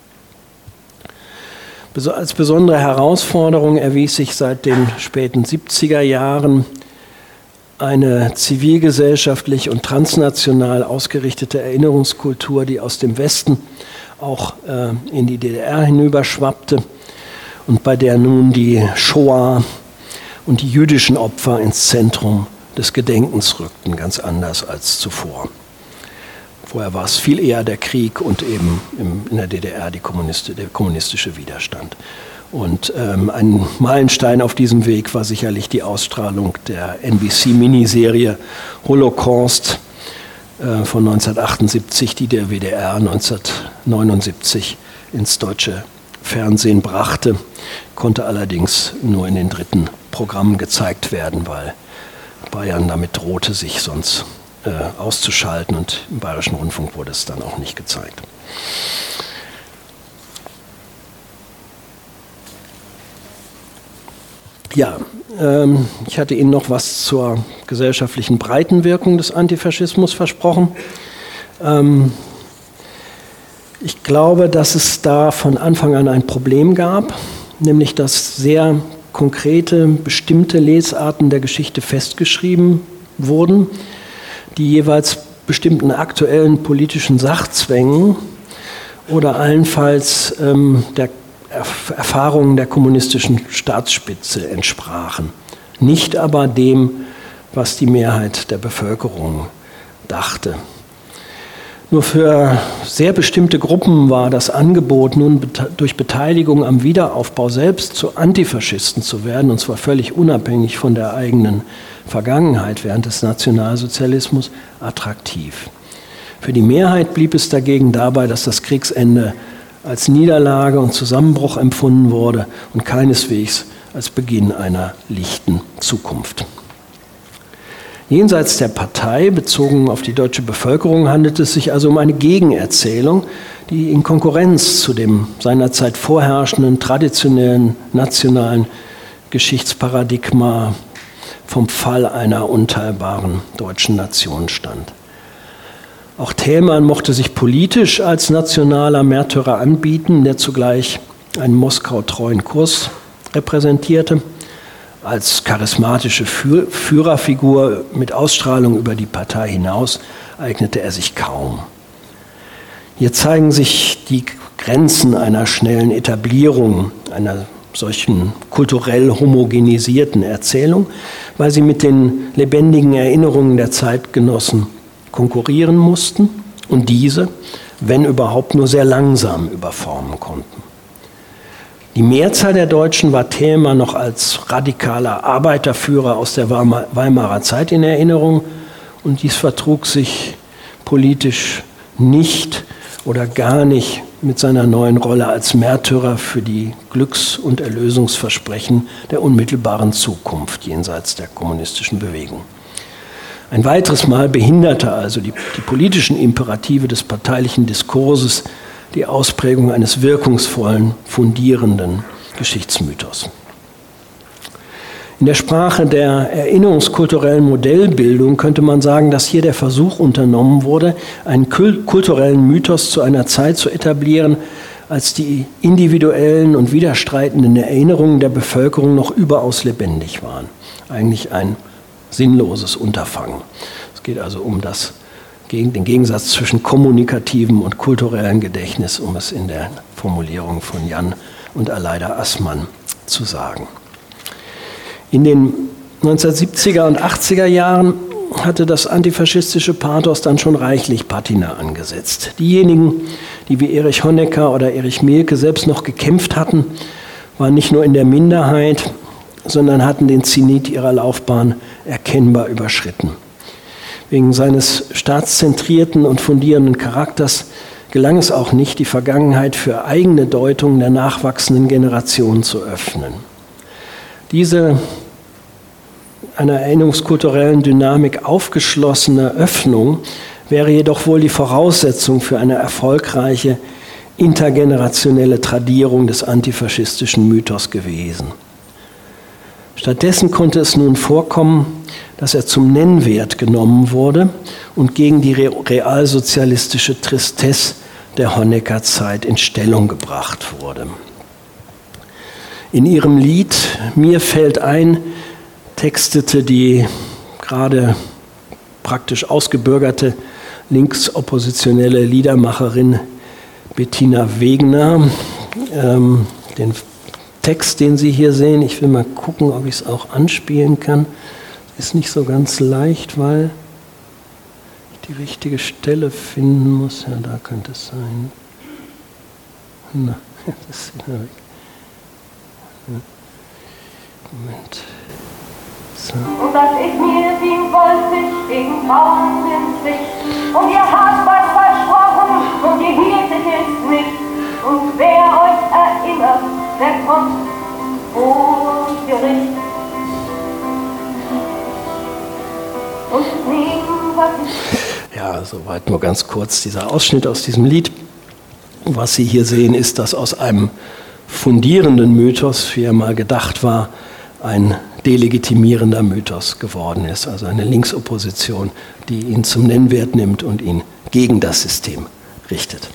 B: Als besondere Herausforderung erwies sich seit den späten siebziger Jahren eine zivilgesellschaftlich und transnational ausgerichtete Erinnerungskultur, die aus dem Westen auch äh, in die D D R hinüberschwappte und bei der nun die Shoah und die jüdischen Opfer ins Zentrum des Gedenkens rückten, ganz anders als zuvor. Vorher war es viel eher der Krieg und eben im, in der D D R die Kommunist, der kommunistische Widerstand. Und ähm, ein Meilenstein auf diesem Weg war sicherlich die Ausstrahlung der N B C-Miniserie Holocaust äh, von neunzehnhundertachtundsiebzig, die der W D R neunzehnhundertneunundsiebzig ins deutsche Fernsehen brachte, konnte allerdings nur in den dritten Programmen gezeigt werden, weil Bayern damit drohte, sich sonst äh, auszuschalten, und im Bayerischen Rundfunk wurde es dann auch nicht gezeigt. Ja, ähm, ich hatte Ihnen noch was zur gesellschaftlichen Breitenwirkung des Antifaschismus versprochen. Ähm, ich glaube, dass es da von Anfang an ein Problem gab, nämlich dass sehr konkrete, bestimmte Lesarten der Geschichte festgeschrieben wurden, die jeweils bestimmten aktuellen politischen Sachzwängen oder allenfalls ähm, der Erfahrungen der kommunistischen Staatsspitze entsprachen, nicht aber dem, was die Mehrheit der Bevölkerung dachte. Nur für sehr bestimmte Gruppen war das Angebot, nun durch Beteiligung am Wiederaufbau selbst zu Antifaschisten zu werden, und zwar völlig unabhängig von der eigenen Vergangenheit während des Nationalsozialismus, attraktiv. Für die Mehrheit blieb es dagegen dabei, dass das Kriegsende als Niederlage und Zusammenbruch empfunden wurde und keineswegs als Beginn einer lichten Zukunft. Jenseits der Partei, bezogen auf die deutsche Bevölkerung, handelt es sich also um eine Gegenerzählung, die in Konkurrenz zu dem seinerzeit vorherrschenden, traditionellen, nationalen Geschichtsparadigma vom Fall einer unteilbaren deutschen Nation stand. Auch Thälmann mochte sich politisch als nationaler Märtyrer anbieten, der zugleich einen Moskau-treuen Kurs repräsentierte. Als charismatische Führerfigur mit Ausstrahlung über die Partei hinaus eignete er sich kaum. Hier zeigen sich die Grenzen einer schnellen Etablierung einer solchen kulturell homogenisierten Erzählung, weil sie mit den lebendigen Erinnerungen der Zeitgenossen konkurrieren mussten und diese, wenn überhaupt, nur sehr langsam überformen konnten. Die Mehrzahl der Deutschen war Thälmann noch als radikaler Arbeiterführer aus der Weimarer Zeit in Erinnerung und dies vertrug sich politisch nicht oder gar nicht mit seiner neuen Rolle als Märtyrer für die Glücks- und Erlösungsversprechen der unmittelbaren Zukunft jenseits der kommunistischen Bewegung. Ein weiteres Mal behinderte also die, die politischen Imperative des parteilichen Diskurses die Ausprägung eines wirkungsvollen, fundierenden Geschichtsmythos. In der Sprache der erinnerungskulturellen Modellbildung könnte man sagen, dass hier der Versuch unternommen wurde, einen kulturellen Mythos zu einer Zeit zu etablieren, als die individuellen und widerstreitenden Erinnerungen der Bevölkerung noch überaus lebendig waren. Eigentlich ein sinnloses Unterfangen. Es geht also um das, den Gegensatz zwischen kommunikativem und kulturellem Gedächtnis, um es in der Formulierung von Jan und Aleida Assmann zu sagen. In den neunzehnhundertsiebziger und achtziger Jahren hatte das antifaschistische Pathos dann schon reichlich Patina angesetzt. Diejenigen, die wie Erich Honecker oder Erich Mielke selbst noch gekämpft hatten, waren nicht nur in der Minderheit, sondern hatten den Zenit ihrer Laufbahn erkennbar überschritten. Wegen seines staatszentrierten und fundierenden Charakters gelang es auch nicht, die Vergangenheit für eigene Deutungen der nachwachsenden Generation zu öffnen. Diese einer erinnerungskulturellen Dynamik aufgeschlossene Öffnung wäre jedoch wohl die Voraussetzung für eine erfolgreiche intergenerationelle Tradierung des antifaschistischen Mythos gewesen. Stattdessen konnte es nun vorkommen, dass er zum Nennwert genommen wurde und gegen die realsozialistische Tristesse der Honecker-Zeit in Stellung gebracht wurde. In ihrem Lied "Mir fällt ein" textete die gerade praktisch ausgebürgerte linksoppositionelle Liedermacherin Bettina Wegner ähm, den Text, den Sie hier sehen. Ich will mal gucken, ob ich es auch anspielen kann. Ist nicht so ganz leicht, weil ich die richtige Stelle finden muss. Ja, da könnte es sein. Na, das ist wieder weg. Moment. So.
C: Und das ist mir wie ein Goldfisch gegen Frauen ins Licht. Und ihr habt was versprochen und ihr hieltet es nicht. Und wer euch erinnert, der kommt vor Gericht. Und nehmen, was ich...
B: Ja, soweit nur ganz kurz dieser Ausschnitt aus diesem Lied. Was Sie hier sehen, ist, dass aus einem fundierenden Mythos, wie er mal gedacht war, ein delegitimierender Mythos geworden ist. Also eine Linksopposition, die ihn zum Nennwert nimmt und ihn gegen das System richtet.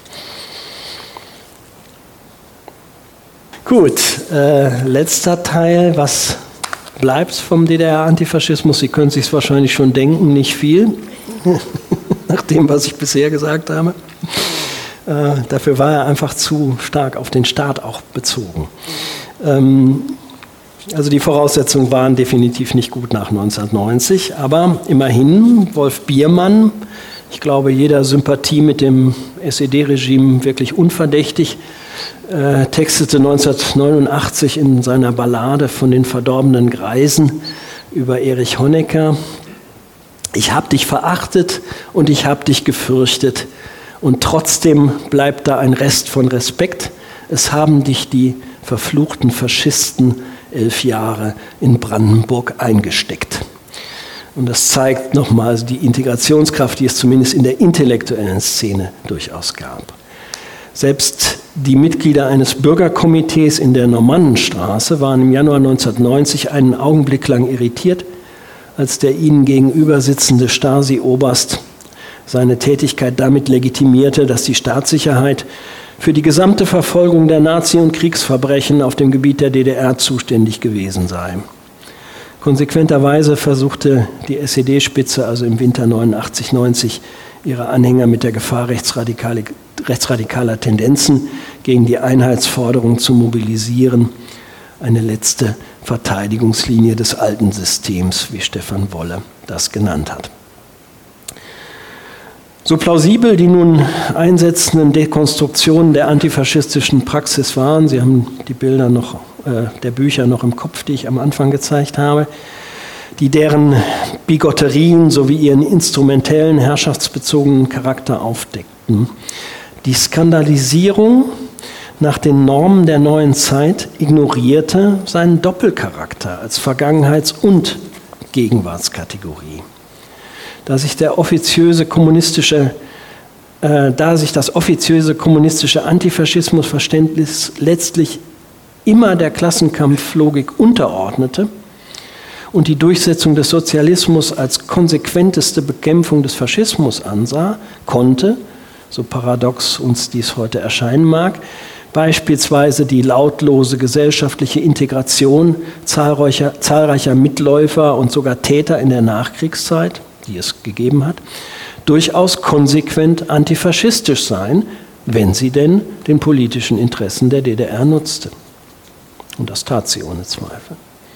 B: Gut, äh, letzter Teil. Was bleibt vom D D R-Antifaschismus? Sie können es sich wahrscheinlich schon denken, nicht viel, nach dem, was ich bisher gesagt habe. Äh, dafür war er einfach zu stark auf den Staat auch bezogen. Ähm, also die Voraussetzungen waren definitiv nicht gut nach neunzehnhundertneunzig, aber immerhin Wolf Biermann, ich glaube jeder Sympathie mit dem S E D-Regime wirklich unverdächtig, äh, textete neunzehnhundertneunundachtzig in seiner Ballade von den verdorbenen Greisen über Erich Honecker: Ich hab dich verachtet und ich hab dich gefürchtet und trotzdem bleibt da ein Rest von Respekt. Es haben dich die verfluchten Faschisten elf Jahre in Brandenburg eingesteckt. Und das zeigt nochmal die Integrationskraft, die es zumindest in der intellektuellen Szene durchaus gab. Selbst die Mitglieder eines Bürgerkomitees in der Normannenstraße waren im Januar neunzehnhundertneunzig einen Augenblick lang irritiert, als der ihnen gegenüber sitzende Stasi-Oberst seine Tätigkeit damit legitimierte, dass die Staatssicherheit für die gesamte Verfolgung der Nazi- und Kriegsverbrechen auf dem Gebiet der D D R zuständig gewesen sei. Konsequenterweise versuchte die S E D-Spitze also im Winter neunundachtzig neunzig ihre Anhänger mit der Gefahr rechtsradikaler Tendenzen gegen die Einheitsforderung zu mobilisieren. eine letzte Verteidigungslinie des alten Systems, wie Stefan Wolle das genannt hat. So plausibel die nun einsetzenden Dekonstruktionen der antifaschistischen Praxis waren, Sie haben die Bilder noch, äh, der Bücher noch im Kopf, die ich am Anfang gezeigt habe, die deren Bigotterien sowie ihren instrumentellen, herrschaftsbezogenen Charakter aufdeckten. Die Skandalisierung nach den Normen der neuen Zeit ignorierte seinen Doppelcharakter als Vergangenheits- und Gegenwartskategorie. Da sich der offiziöse kommunistische, äh, da sich das offiziöse kommunistische Antifaschismusverständnis letztlich immer der Klassenkampflogik unterordnete und die Durchsetzung des Sozialismus als konsequenteste Bekämpfung des Faschismus ansah, konnte, so paradox uns dies heute erscheinen mag, beispielsweise die lautlose gesellschaftliche Integration zahlreicher, zahlreicher Mitläufer und sogar Täter in der Nachkriegszeit, die es gegeben hat, durchaus konsequent antifaschistisch sein, wenn sie denn den politischen Interessen der D D R nutzte. Und das tat sie ohne Zweifel.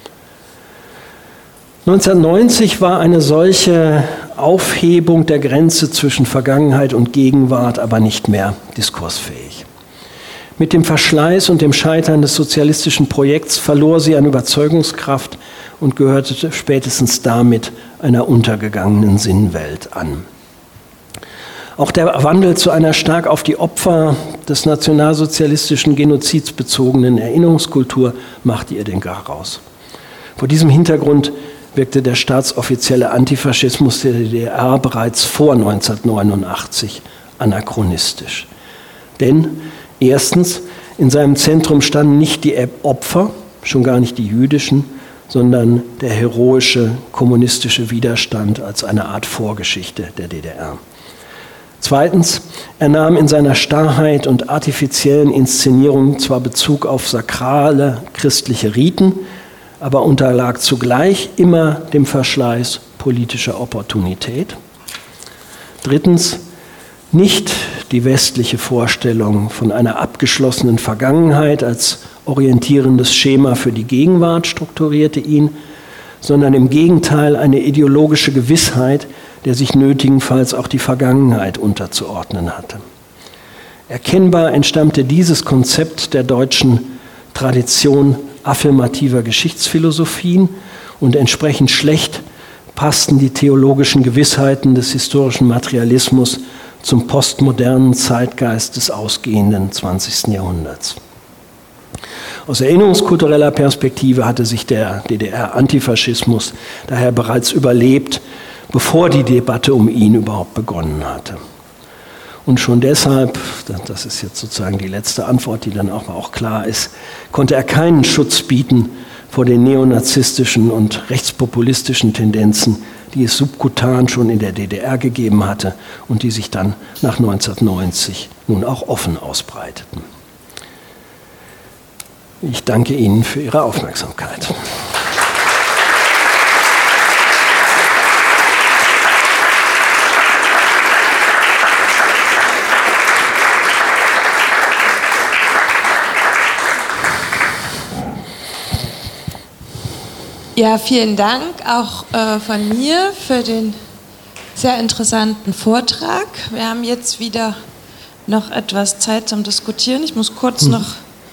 B: neunzehnhundertneunzig war eine solche Aufhebung der Grenze zwischen Vergangenheit und Gegenwart aber nicht mehr diskursfähig. Mit dem Verschleiß und dem Scheitern des sozialistischen Projekts verlor sie an Überzeugungskraft und gehörte spätestens damit einer untergegangenen Sinnwelt an. Auch der Wandel zu einer stark auf die Opfer des nationalsozialistischen Genozids bezogenen Erinnerungskultur machte ihr den Garaus. Vor diesem Hintergrund wirkte der staatsoffizielle Antifaschismus der D D R bereits vor neunzehnhundertneunundachtzig anachronistisch. Denn erstens, in seinem Zentrum standen nicht die Opfer, schon gar nicht die jüdischen, sondern der heroische kommunistische Widerstand als eine Art Vorgeschichte der D D R. Zweitens, er nahm in seiner Starrheit und artifiziellen Inszenierung zwar Bezug auf sakrale christliche Riten, aber unterlag zugleich immer dem Verschleiß politischer Opportunität. Drittens, nicht die westliche Vorstellung von einer abgeschlossenen Vergangenheit als orientierendes Schema für die Gegenwart strukturierte ihn, sondern im Gegenteil eine ideologische Gewissheit, der sich nötigenfalls auch die Vergangenheit unterzuordnen hatte. Erkennbar entstammte dieses Konzept der deutschen Tradition affirmativer Geschichtsphilosophien und entsprechend schlecht passten die theologischen Gewissheiten des historischen Materialismus zum postmodernen Zeitgeist des ausgehenden zwanzigsten Jahrhunderts. Aus erinnerungskultureller Perspektive hatte sich der D D R-Antifaschismus daher bereits überlebt, bevor die Debatte um ihn überhaupt begonnen hatte. Und schon deshalb, das ist jetzt sozusagen die letzte Antwort, die dann auch, auch klar ist, konnte er keinen Schutz bieten vor den neonazistischen und rechtspopulistischen Tendenzen, die es subkutan schon in der D D R gegeben hatte und die sich dann nach neunzehnhundertneunzig nun auch offen ausbreiteten. Ich danke Ihnen für Ihre Aufmerksamkeit.
A: Ja, vielen Dank auch äh, von mir für den sehr interessanten Vortrag. Wir haben jetzt wieder noch etwas Zeit zum Diskutieren. Ich muss kurz hm. noch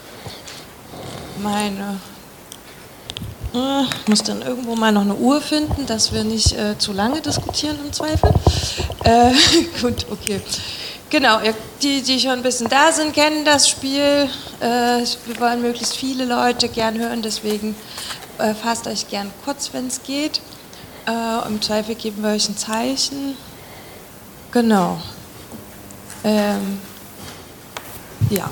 A: meine, äh, ich muss dann irgendwo mal noch eine Uhr finden, dass wir nicht äh, zu lange diskutieren im Zweifel. Äh, gut, okay. Genau, die, die schon ein bisschen da sind, kennen das Spiel. Äh, wir wollen möglichst viele Leute gern hören, deswegen äh, fasst euch gern kurz, wenn es geht. Äh, Im Zweifel geben wir euch ein Zeichen. Genau. Ähm, ja.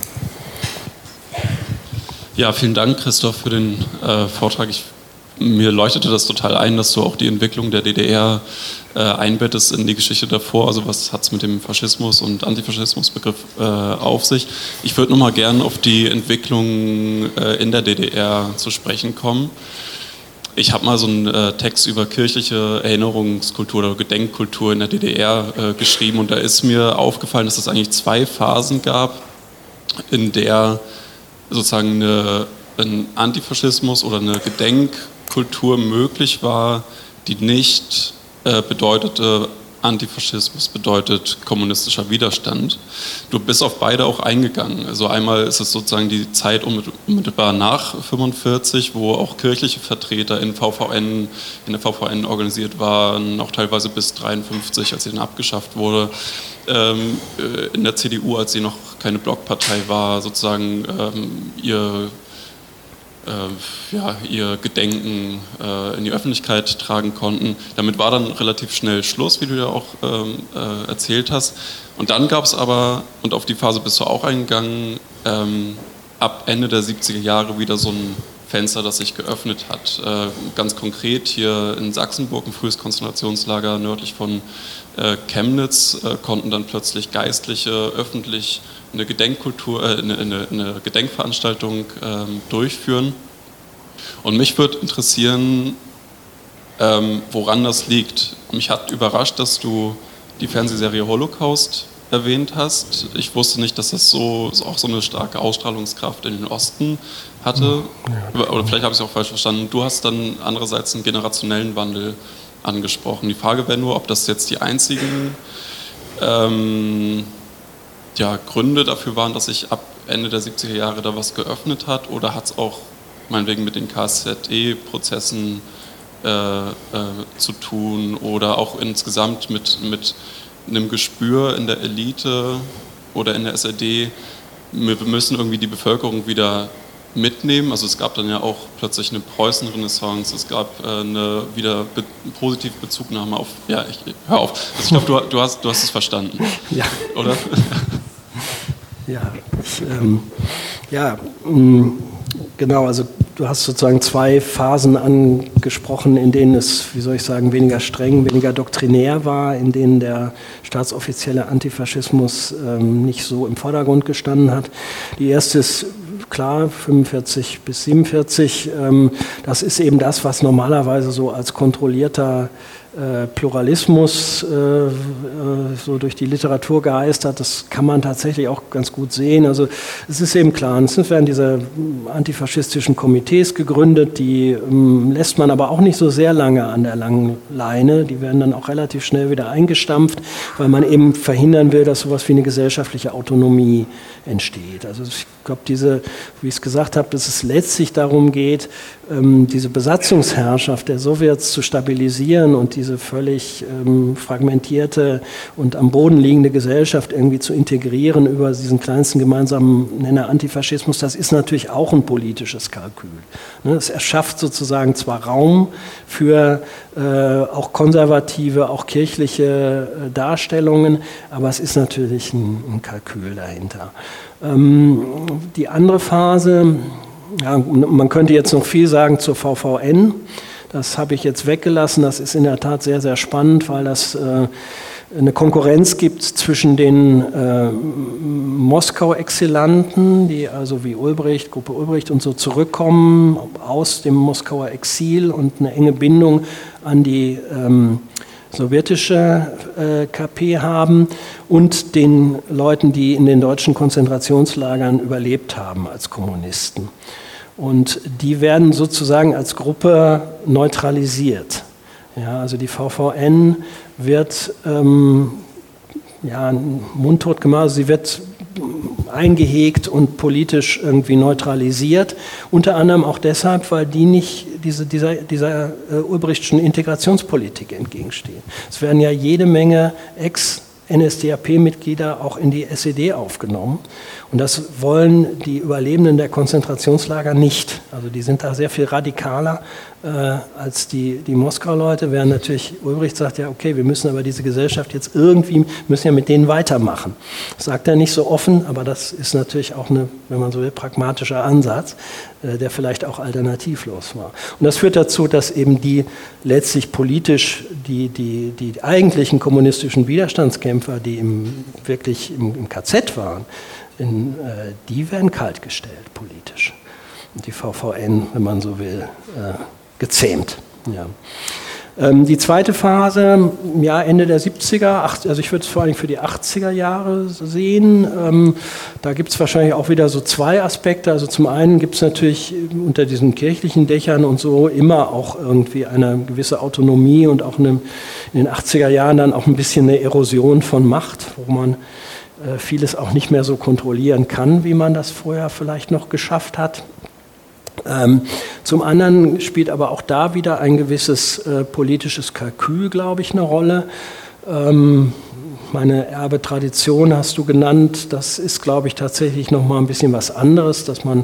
D: Ja, vielen Dank, Christoph, für den äh, Vortrag. Ich, mir leuchtete das total ein, dass du auch die Entwicklung der D D R äh, einbettest in die Geschichte davor. Also was hat es mit dem Faschismus und Antifaschismusbegriff äh, auf sich? Ich würde nochmal gern auf die Entwicklung äh, in der D D R zu sprechen kommen. Ich habe mal so einen äh, Text über kirchliche Erinnerungskultur oder Gedenkkultur in der D D R äh, geschrieben und da ist mir aufgefallen, dass es eigentlich zwei Phasen gab, in der sozusagen eine ein Antifaschismus oder eine Gedenkkultur möglich war, die nicht äh, bedeutete, Antifaschismus bedeutet kommunistischer Widerstand. Du bist auf beide auch eingegangen. Also einmal ist es sozusagen die Zeit unmittelbar nach fünfundvierzig, wo auch kirchliche Vertreter in V V N, in der V V N organisiert waren, auch teilweise bis dreiundfünfzig, als sie dann abgeschafft wurde. Ähm, in der C D U, als sie noch keine Blockpartei war, sozusagen ähm, ihr Äh, ja, ihr Gedenken äh, in die Öffentlichkeit tragen konnten. Damit war dann relativ schnell Schluss, wie du ja auch ähm, äh, erzählt hast. Und dann gab es aber, und auf die Phase bist du auch eingegangen, ähm, ab Ende der siebziger Jahre wieder so ein Fenster, das sich geöffnet hat. Äh, ganz konkret hier in Sachsenburg, ein frühes Konzentrationslager nördlich von äh, Chemnitz, äh, konnten dann plötzlich Geistliche öffentlich eine Gedenkkultur, äh, eine, eine, eine Gedenkveranstaltung ähm, durchführen. Und mich würde interessieren, ähm, woran das liegt. Mich hat überrascht, dass du die Fernsehserie Holocaust erwähnt hast. Ich wusste nicht, dass das so, so auch so eine starke Ausstrahlungskraft in den Osten hatte. Ja. Oder vielleicht habe ich es auch falsch verstanden. Du hast dann andererseits einen generationellen Wandel angesprochen. Die Frage wäre nur, ob das jetzt die einzigen ähm, ja, Gründe dafür waren, dass sich ab Ende der siebziger Jahre da was geöffnet hat, oder hat es auch meinetwegen mit den K Z E-Prozessen äh, äh, zu tun oder auch insgesamt mit, mit einem Gespür in der Elite oder in der S E D, wir müssen irgendwie die Bevölkerung wieder mitnehmen. Also es gab dann ja auch plötzlich eine Preußen-Renaissance, es gab äh, eine wieder be positive Bezugnahme auf, ja, ich, hör auf, also ich glaube, du, du, hast, du hast es verstanden,
B: ja.
D: Oder?
B: Ja, ich, ähm, ja, mh, genau, also du hast sozusagen zwei Phasen angesprochen, in denen es, wie soll ich sagen, weniger streng, weniger doktrinär war, in denen der staatsoffizielle Antifaschismus ähm, nicht so im Vordergrund gestanden hat. Die erste ist klar, fünfundvierzig bis siebenundvierzig, ähm, das ist eben das, was normalerweise so als kontrollierter äh, Pluralismus äh, äh, so durch die Literatur geistert. Das kann man tatsächlich auch ganz gut sehen. Also es ist eben klar, es werden diese antifaschistischen Komitees gegründet, die ähm, lässt man aber auch nicht so sehr lange an der langen Leine. Die werden dann auch relativ schnell wieder eingestampft, weil man eben verhindern will, dass sowas wie eine gesellschaftliche Autonomie entsteht. Also ich glaube, diese, wie ich es gesagt habe, dass es letztlich darum geht, ähm, diese Besatzungsherrschaft der Sowjets zu stabilisieren und diese völlig ähm, fragmentierte und am Boden liegende Gesellschaft irgendwie zu integrieren über diesen kleinsten gemeinsamen Nenner Antifaschismus, das ist natürlich auch ein politisches Kalkül. Ne? Es erschafft sozusagen zwar Raum für äh, auch konservative, auch kirchliche äh, Darstellungen, aber es ist natürlich ein, ein Kalkül dahinter. Ähm, die andere Phase, ja, man könnte jetzt noch viel sagen zur V V N, das habe ich jetzt weggelassen, das ist in der Tat sehr, sehr spannend, weil das äh, eine Konkurrenz gibt zwischen den äh, Moskau-Exilanten, die also wie Ulbricht, Gruppe Ulbricht und so zurückkommen aus dem Moskauer Exil und eine enge Bindung an die ähm, sowjetische äh, K P haben, und den Leuten, die in den deutschen Konzentrationslagern überlebt haben als Kommunisten. Und die werden sozusagen als Gruppe neutralisiert. Ja, also die V V N wird ähm, ja, mundtot gemacht, also sie wird eingehegt und politisch irgendwie neutralisiert, unter anderem auch deshalb, weil die nicht diese, dieser, dieser äh, Ulbrichtschen Integrationspolitik entgegenstehen. Es werden ja jede Menge Ex-N S D A P-Mitglieder auch in die S E D aufgenommen. Und das wollen die Überlebenden der Konzentrationslager nicht. Also die sind da sehr viel radikaler äh, als die, die Moskau-Leute, während natürlich Ulbricht sagt, ja okay, wir müssen aber diese Gesellschaft jetzt irgendwie, müssen ja mit denen weitermachen. Das sagt er nicht so offen, aber das ist natürlich auch eine, wenn man so will, pragmatischer Ansatz, äh, der vielleicht auch alternativlos war. Und das führt dazu, dass eben die letztlich politisch die, die, die eigentlichen kommunistischen Widerstandskämpfer, die im, wirklich im, im K Z waren, In, äh, die werden kaltgestellt politisch. Und die V V N, wenn man so will, äh, gezähmt. Ja. Ähm, die zweite Phase, ja, Ende der siebziger, also ich würde es vor allem für die achtziger Jahre sehen. Ähm, da gibt es wahrscheinlich auch wieder so zwei Aspekte. Also zum einen gibt es natürlich unter diesen kirchlichen Dächern und so immer auch irgendwie eine gewisse Autonomie und auch eine, in den achtziger Jahren dann auch ein bisschen eine Erosion von Macht, wo man äh, vieles auch nicht mehr so kontrollieren kann, wie man das vorher vielleicht noch geschafft hat. Ähm, zum anderen spielt aber auch da wieder ein gewisses äh, politisches Kalkül, glaube ich, eine Rolle. Ähm, meine Erbetradition hast du genannt, das ist, glaube ich, tatsächlich noch mal ein bisschen was anderes, dass man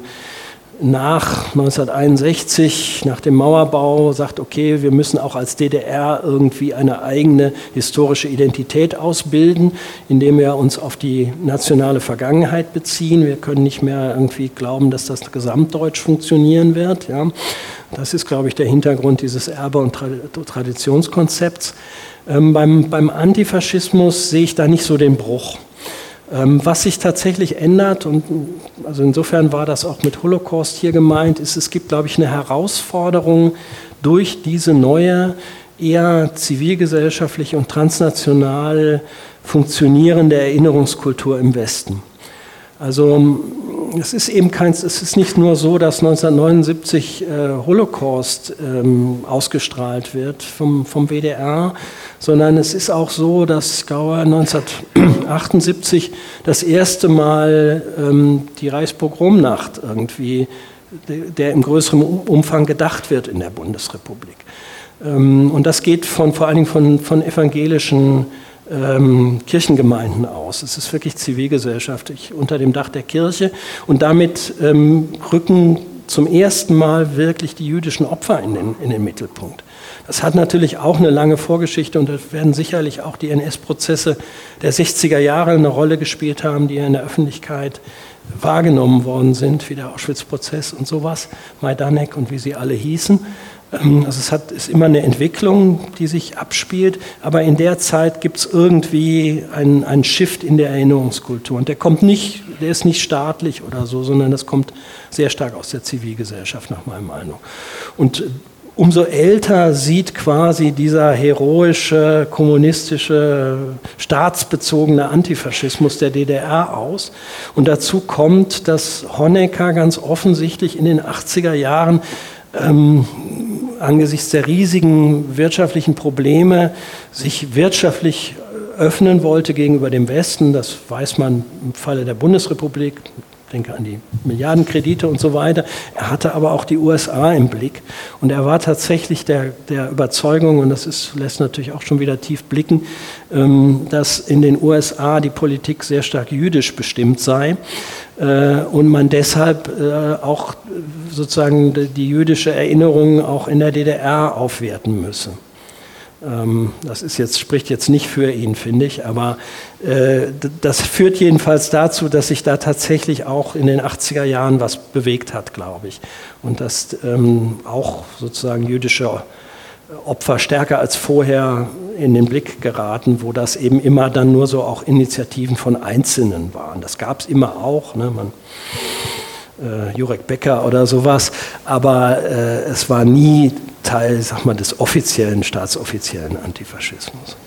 B: nach neunzehnhunderteinundsechzig, nach dem Mauerbau, sagt, okay, wir müssen auch als D D R irgendwie eine eigene historische Identität ausbilden, indem wir uns auf die nationale Vergangenheit beziehen. Wir können nicht mehr irgendwie glauben, dass das gesamtdeutsch funktionieren wird. Ja. Das ist, glaube ich, der Hintergrund dieses Erbe- und Traditionskonzepts. Ähm, beim, beim Antifaschismus sehe ich da nicht so den Bruch. Was sich tatsächlich ändert, und also insofern war das auch mit Holocaust hier gemeint, ist, es gibt, glaube ich, eine Herausforderung durch diese neue, eher zivilgesellschaftlich und transnational funktionierende Erinnerungskultur im Westen. Also es ist eben kein, es ist nicht nur so, dass neunzehnhundertneunundsiebzig äh, Holocaust ähm, ausgestrahlt wird vom, vom W D R, sondern es ist auch so, dass, ich glaube, neunzehnhundertachtundsiebzig das erste Mal ähm, die Reichspogromnacht irgendwie, der im größeren Umfang gedacht wird in der Bundesrepublik. Ähm, und das geht von, vor allen Dingen von, von evangelischen Ähm, Kirchengemeinden aus. Es ist wirklich zivilgesellschaftlich unter dem Dach der Kirche und damit ähm, rücken zum ersten Mal wirklich die jüdischen Opfer in den, in den Mittelpunkt. Das hat natürlich auch eine lange Vorgeschichte und da werden sicherlich auch die N S-Prozesse der sechziger Jahre eine Rolle gespielt haben, die in der Öffentlichkeit wahrgenommen worden sind, wie der Auschwitz-Prozess und sowas, Majdanek und wie sie alle hießen. Also es hat, ist immer eine Entwicklung, die sich abspielt, aber in der Zeit gibt es irgendwie einen, einen Shift in der Erinnerungskultur und der kommt nicht, der ist nicht staatlich oder so, sondern das kommt sehr stark aus der Zivilgesellschaft nach meiner Meinung. Und umso älter sieht quasi dieser heroische, kommunistische, staatsbezogene Antifaschismus der D D R aus. Und dazu kommt, dass Honecker ganz offensichtlich in den achtziger Jahren ähm, angesichts der riesigen wirtschaftlichen Probleme sich wirtschaftlich öffnen wollte gegenüber dem Westen. Das weiß man im Falle der Bundesrepublik. Ich denke an die Milliardenkredite und so weiter. Er hatte aber auch die U S A im Blick. Und er war tatsächlich der, der Überzeugung, und das ist, lässt natürlich auch schon wieder tief blicken, dass in den U S A die Politik sehr stark jüdisch bestimmt sei. Und man deshalb auch sozusagen die jüdische Erinnerung auch in der D D R aufwerten müsse. Das ist jetzt, spricht jetzt nicht für ihn, finde ich, aber äh, das führt jedenfalls dazu, dass sich da tatsächlich auch in den achtziger Jahren was bewegt hat, glaube ich. Und dass ähm, auch sozusagen jüdische Opfer stärker als vorher in den Blick geraten, wo das eben immer dann nur so auch Initiativen von Einzelnen waren. Das gab es immer auch, ne? Man, äh, Jurek Becker oder sowas, aber äh, es war nie Teil, sag mal, des offiziellen, staatsoffiziellen Antifaschismus.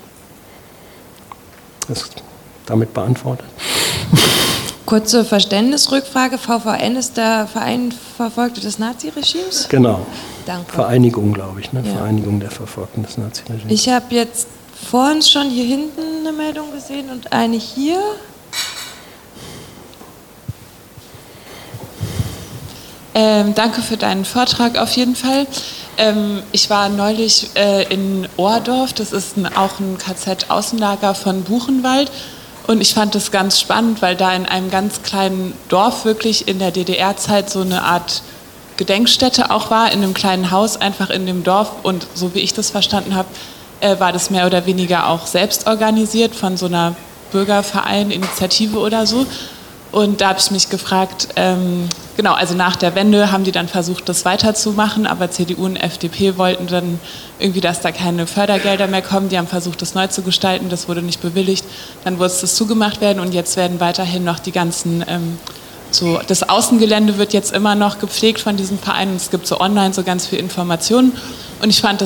B: Das ist damit beantwortet.
A: Kurze Verständnisrückfrage. V V N ist der Verein Verfolgte des Naziregimes?
B: Genau.
A: Danke.
B: Vereinigung, glaube ich, ne?
A: Ja.
B: Vereinigung der Verfolgten des Naziregimes.
A: Ich habe jetzt vorhin schon hier hinten eine Meldung gesehen und eine hier.
E: Ähm, danke für deinen Vortrag auf jeden Fall. Ähm, ich war neulich äh, in Ohrdorf, das ist ein, auch ein K Z-Außenlager von Buchenwald und ich fand das ganz spannend, weil da in einem ganz kleinen Dorf wirklich in der D D R-Zeit so eine Art Gedenkstätte auch war, in einem kleinen Haus einfach in dem Dorf und so wie ich das verstanden habe, äh, war das mehr oder weniger auch selbst organisiert von so einer Bürgerverein, Initiative oder so. Und da habe ich mich gefragt, ähm, genau, also nach der Wende haben die dann versucht, das weiterzumachen, aber C D U und F D P wollten dann irgendwie, dass da keine Fördergelder mehr kommen. Die haben versucht, das neu zu gestalten, das wurde nicht bewilligt. Dann wurde es das zugemacht werden und jetzt werden weiterhin noch die ganzen, ähm, so das Außengelände wird jetzt immer noch gepflegt von diesem Verein. Es gibt so online so ganz viel Informationen und ich fand das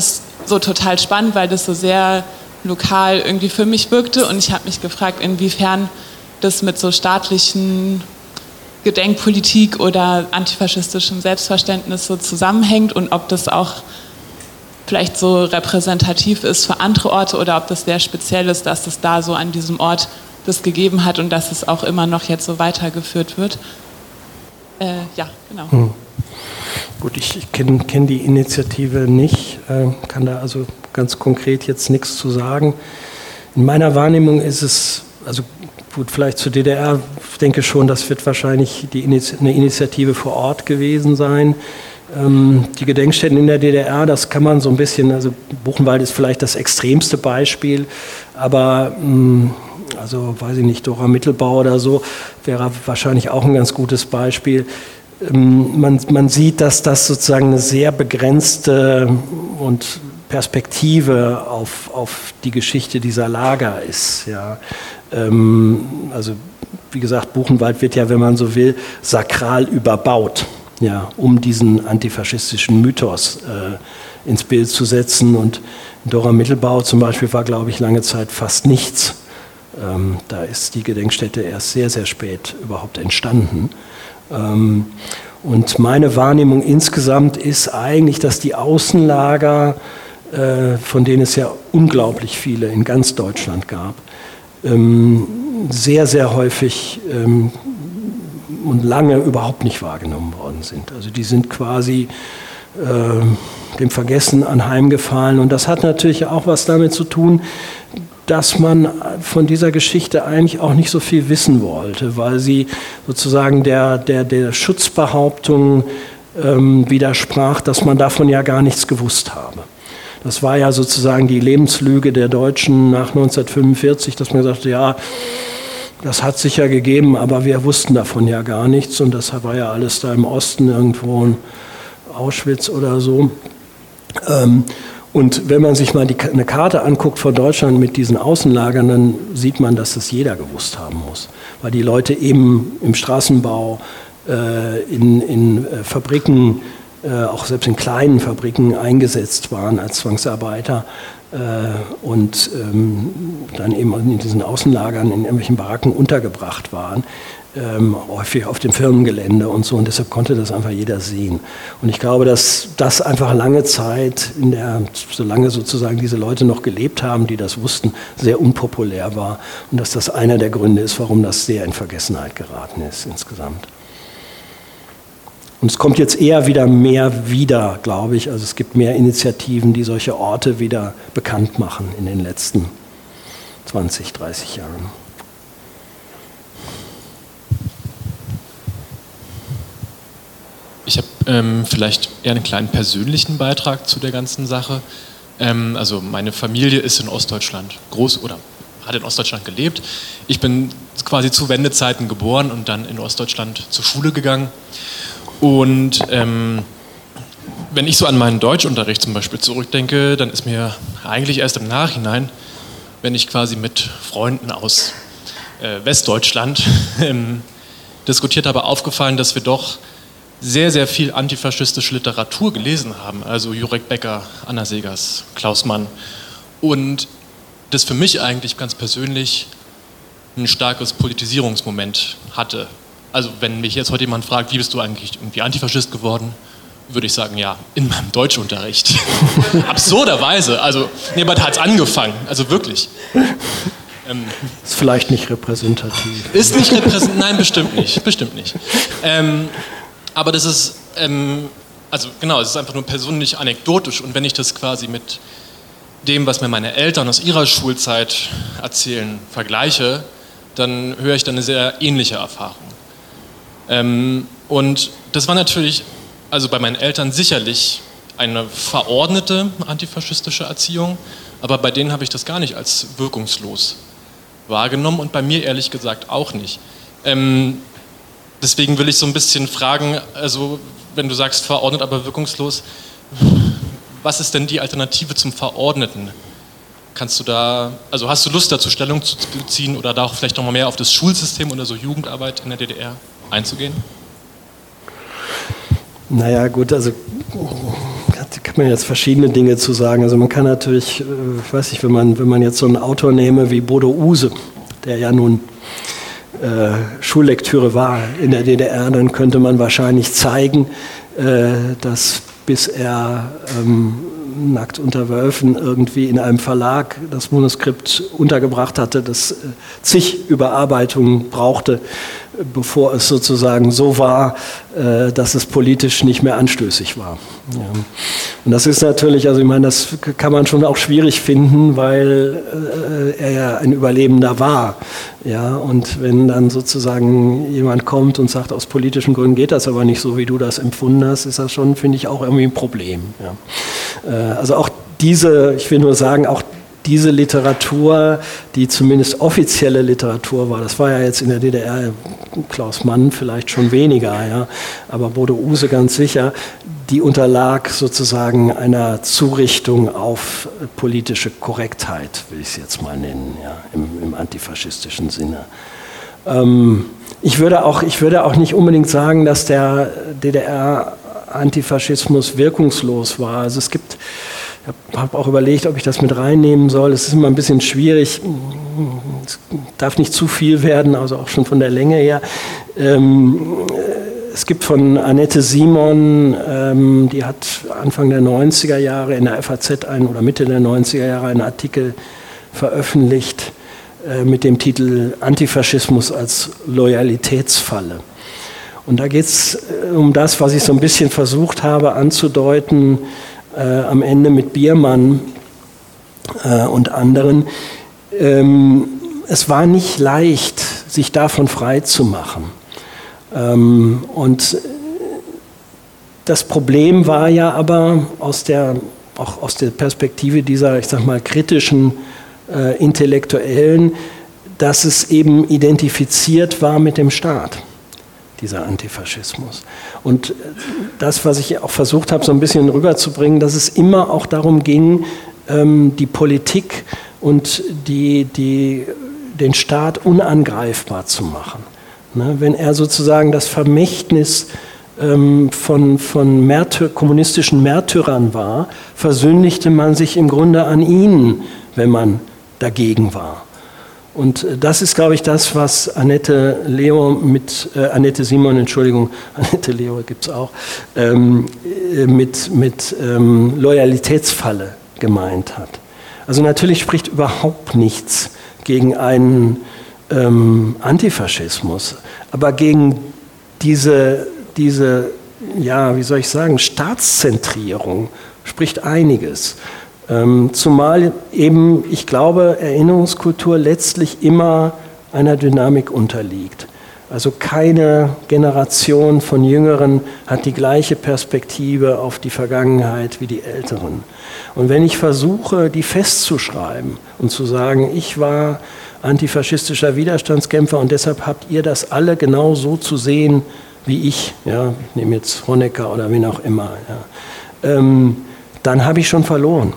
E: so total spannend, weil das so sehr lokal irgendwie für mich wirkte und ich habe mich gefragt, inwiefern das mit so staatlichen Gedenkpolitik oder antifaschistischem Selbstverständnis so zusammenhängt und ob das auch vielleicht so repräsentativ ist für andere Orte oder ob das sehr speziell ist, dass es da so an diesem Ort das gegeben hat und dass es auch immer noch jetzt so weitergeführt wird. Äh, ja, genau.
B: Hm. Gut, ich kenne kenn die Initiative nicht, äh, kann da also ganz konkret jetzt nichts zu sagen. In meiner Wahrnehmung ist es, also gut, vielleicht zur D D R, ich denke schon, das wird wahrscheinlich die Initi- eine Initiative vor Ort gewesen sein. Ähm, die Gedenkstätten in der D D R, das kann man so ein bisschen, also Buchenwald ist vielleicht das extremste Beispiel, aber mh, also weiß ich nicht, Dora Mittelbau oder so, wäre wahrscheinlich auch ein ganz gutes Beispiel. Ähm, man, man sieht, dass das sozusagen eine sehr begrenzte und Perspektive auf, auf die Geschichte dieser Lager ist. Ja. Ähm, also wie gesagt, Buchenwald wird ja, wenn man so will, sakral überbaut, ja, um diesen antifaschistischen Mythos äh, ins Bild zu setzen. Und Dora Mittelbau zum Beispiel war, glaube ich, lange Zeit fast nichts. Ähm, da ist die Gedenkstätte erst sehr, sehr spät überhaupt entstanden. Ähm, und meine Wahrnehmung insgesamt ist eigentlich, dass die Außenlager, äh, von denen es ja unglaublich viele in ganz Deutschland gab, ähm, sehr, sehr häufig ähm, und lange überhaupt nicht wahrgenommen worden sind. Also die sind quasi äh, dem Vergessen anheimgefallen. Und das hat natürlich auch was damit zu tun, dass man von dieser Geschichte eigentlich auch nicht so viel wissen wollte, weil sie sozusagen der, der, der Schutzbehauptung ähm, widersprach, dass man davon ja gar nichts gewusst habe. Das war ja sozusagen die Lebenslüge der Deutschen nach neunzehnhundertfünfundvierzig, dass man sagte, ja, das hat sich ja gegeben, aber wir wussten davon ja gar nichts und das war ja alles da im Osten irgendwo in Auschwitz oder so. Ähm, Und wenn man sich mal die, eine Karte anguckt von Deutschland mit diesen Außenlagern, dann sieht man, dass das jeder gewusst haben muss. Weil die Leute eben im Straßenbau, äh, in, in äh, Fabriken, äh, auch selbst in kleinen Fabriken eingesetzt waren als Zwangsarbeiter äh, und ähm, dann eben in diesen Außenlagern in irgendwelchen Baracken untergebracht waren. Ähm, häufig auf dem Firmengelände und so, und deshalb konnte das einfach jeder sehen. Und ich glaube, dass das einfach lange Zeit, in der, solange sozusagen diese Leute noch gelebt haben, die das wussten, sehr unpopulär war und dass das einer der Gründe ist, warum das sehr in Vergessenheit geraten ist insgesamt. Und es kommt jetzt eher wieder mehr wieder, glaube ich, also es gibt mehr Initiativen, die solche Orte wieder bekannt machen in den letzten zwanzig, dreißig Jahren.
F: Ich habe ähm, vielleicht eher einen kleinen persönlichen Beitrag zu der ganzen Sache. Ähm, also meine Familie ist in Ostdeutschland groß oder hat in Ostdeutschland gelebt. Ich bin quasi zu Wendezeiten geboren und dann in Ostdeutschland zur Schule gegangen. Und ähm, wenn ich so an meinen Deutschunterricht zum Beispiel zurückdenke, dann ist mir eigentlich erst im Nachhinein, wenn ich quasi mit Freunden aus äh, Westdeutschland ähm, diskutiert habe, aufgefallen, dass wir doch sehr, sehr viel antifaschistische Literatur gelesen haben, also Jurek Becker, Anna Segers, Klaus Mann. Und das für mich eigentlich ganz persönlich ein starkes Politisierungsmoment hatte. Also wenn mich jetzt heute jemand fragt, wie bist du eigentlich irgendwie Antifaschist geworden, würde ich sagen, ja, in meinem Deutschunterricht. Absurderweise, also jemand hat es angefangen, also wirklich. Ähm,
B: ist vielleicht nicht repräsentativ.
F: Ist nicht repräsentativ, nein, bestimmt nicht, bestimmt nicht. Ähm, Aber das ist, ähm, also genau, es ist einfach nur persönlich anekdotisch. Und wenn ich das quasi mit dem, was mir meine Eltern aus ihrer Schulzeit erzählen, vergleiche, dann höre ich dann eine sehr ähnliche Erfahrung. Ähm, und das war natürlich, also bei meinen Eltern sicherlich eine verordnete antifaschistische Erziehung, aber bei denen habe ich das gar nicht als wirkungslos wahrgenommen und bei mir ehrlich gesagt auch nicht. Ähm, Deswegen will ich so ein bisschen fragen, also wenn du sagst verordnet, aber wirkungslos, was ist denn die Alternative zum Verordneten? Kannst du da, also hast du Lust dazu Stellung zu beziehen oder da auch vielleicht noch mal mehr auf das Schulsystem oder so Jugendarbeit in der D D R einzugehen?
B: Naja gut, also kann man jetzt verschiedene Dinge zu sagen. Also man kann natürlich, ich weiß nicht, wenn man, wenn man jetzt so einen Autor nehme wie Bodo Uhse, der ja nun äh, Schullektüre war in der D D R, dann könnte man wahrscheinlich zeigen, äh, dass bis er ähm, Nackt unter Wölfen irgendwie in einem Verlag das Manuskript untergebracht hatte, das zig Überarbeitungen brauchte, bevor es sozusagen so war, dass es politisch nicht mehr anstößig war. Ja. Und das ist natürlich, also ich meine, das kann man schon auch schwierig finden, weil er ja ein Überlebender war. Ja, und wenn dann sozusagen jemand kommt und sagt, aus politischen Gründen geht das aber nicht so, wie du das empfunden hast, ist das schon, finde ich, auch irgendwie ein Problem. Ja. Also auch diese, ich will nur sagen, auch diese Literatur, die zumindest offizielle Literatur war, das war ja jetzt in der D D R Klaus Mann vielleicht schon weniger, ja, aber Bodo Uhse ganz sicher, die unterlag sozusagen einer Zurichtung auf politische Korrektheit, will ich es jetzt mal nennen, ja, im, im antifaschistischen Sinne. Ähm, ich würde auch, ich würde auch nicht unbedingt sagen, dass der D D R-Antifaschismus wirkungslos war. Also es gibt, ich habe auch überlegt, ob ich das mit reinnehmen soll. Es ist immer ein bisschen schwierig. Es darf nicht zu viel werden, also auch schon von der Länge her. Ähm, es gibt von Annette Simon, ähm, die hat Anfang der neunziger Jahre in der F A Z einen, oder Mitte der neunziger Jahre einen Artikel veröffentlicht äh, mit dem Titel Antifaschismus als Loyalitätsfalle. Und da geht es äh, um das, was ich so ein bisschen versucht habe anzudeuten, Äh, am Ende mit Biermann äh, und anderen. Ähm, es war nicht leicht, sich davon frei zu machen. Ähm, und das Problem war ja aber aus der, auch aus der Perspektive dieser, ich sag mal, kritischen äh, Intellektuellen, dass es eben identifiziert war mit dem Staat, dieser Antifaschismus. Und das, was ich auch versucht habe, so ein bisschen rüberzubringen, dass es immer auch darum ging, die Politik und die, die, den Staat unangreifbar zu machen. Wenn er sozusagen das Vermächtnis von, von Märtyr, kommunistischen Märtyrern war, versündigte man sich im Grunde an ihnen, wenn man dagegen war. Und das ist, glaube ich, das, was Annette Leo mit, äh, Annette Simon, Entschuldigung, Annette Leo gibt es auch, ähm, mit, mit ähm, Loyalitätsfalle gemeint hat. Also natürlich spricht überhaupt nichts gegen einen ähm, Antifaschismus, aber gegen diese, diese, ja, wie soll ich sagen, Staatszentrierung spricht einiges. Zumal eben, ich glaube, Erinnerungskultur letztlich immer einer Dynamik unterliegt. Also keine Generation von Jüngeren hat die gleiche Perspektive auf die Vergangenheit wie die Älteren. Und wenn ich versuche, die festzuschreiben und zu sagen, ich war antifaschistischer Widerstandskämpfer und deshalb habt ihr das alle genau so zu sehen wie ich, ja, ich nehme jetzt Honecker oder wen auch immer, ja, ähm, dann habe ich schon verloren.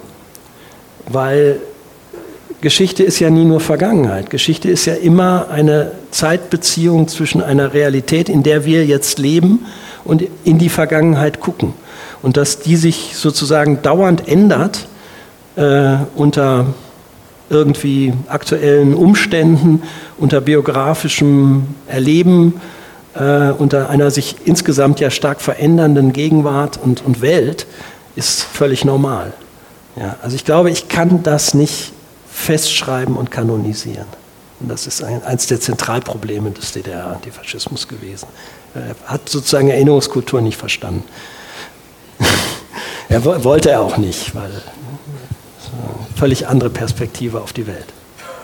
B: Weil Geschichte ist ja nie nur Vergangenheit. Geschichte ist ja immer eine Zeitbeziehung zwischen einer Realität, in der wir jetzt leben, und in die Vergangenheit gucken. Und dass die sich sozusagen dauernd ändert äh, unter irgendwie aktuellen Umständen, unter biografischem Erleben, äh, unter einer sich insgesamt ja stark verändernden Gegenwart und, und Welt, ist völlig normal. Ja, also ich glaube, ich kann das nicht festschreiben und kanonisieren. Und das ist ein, eines der Zentralprobleme des D D R-Antifaschismus gewesen. Er hat sozusagen Erinnerungskultur nicht verstanden. Er wollte er auch nicht, weil so eine völlig andere Perspektive auf die Welt.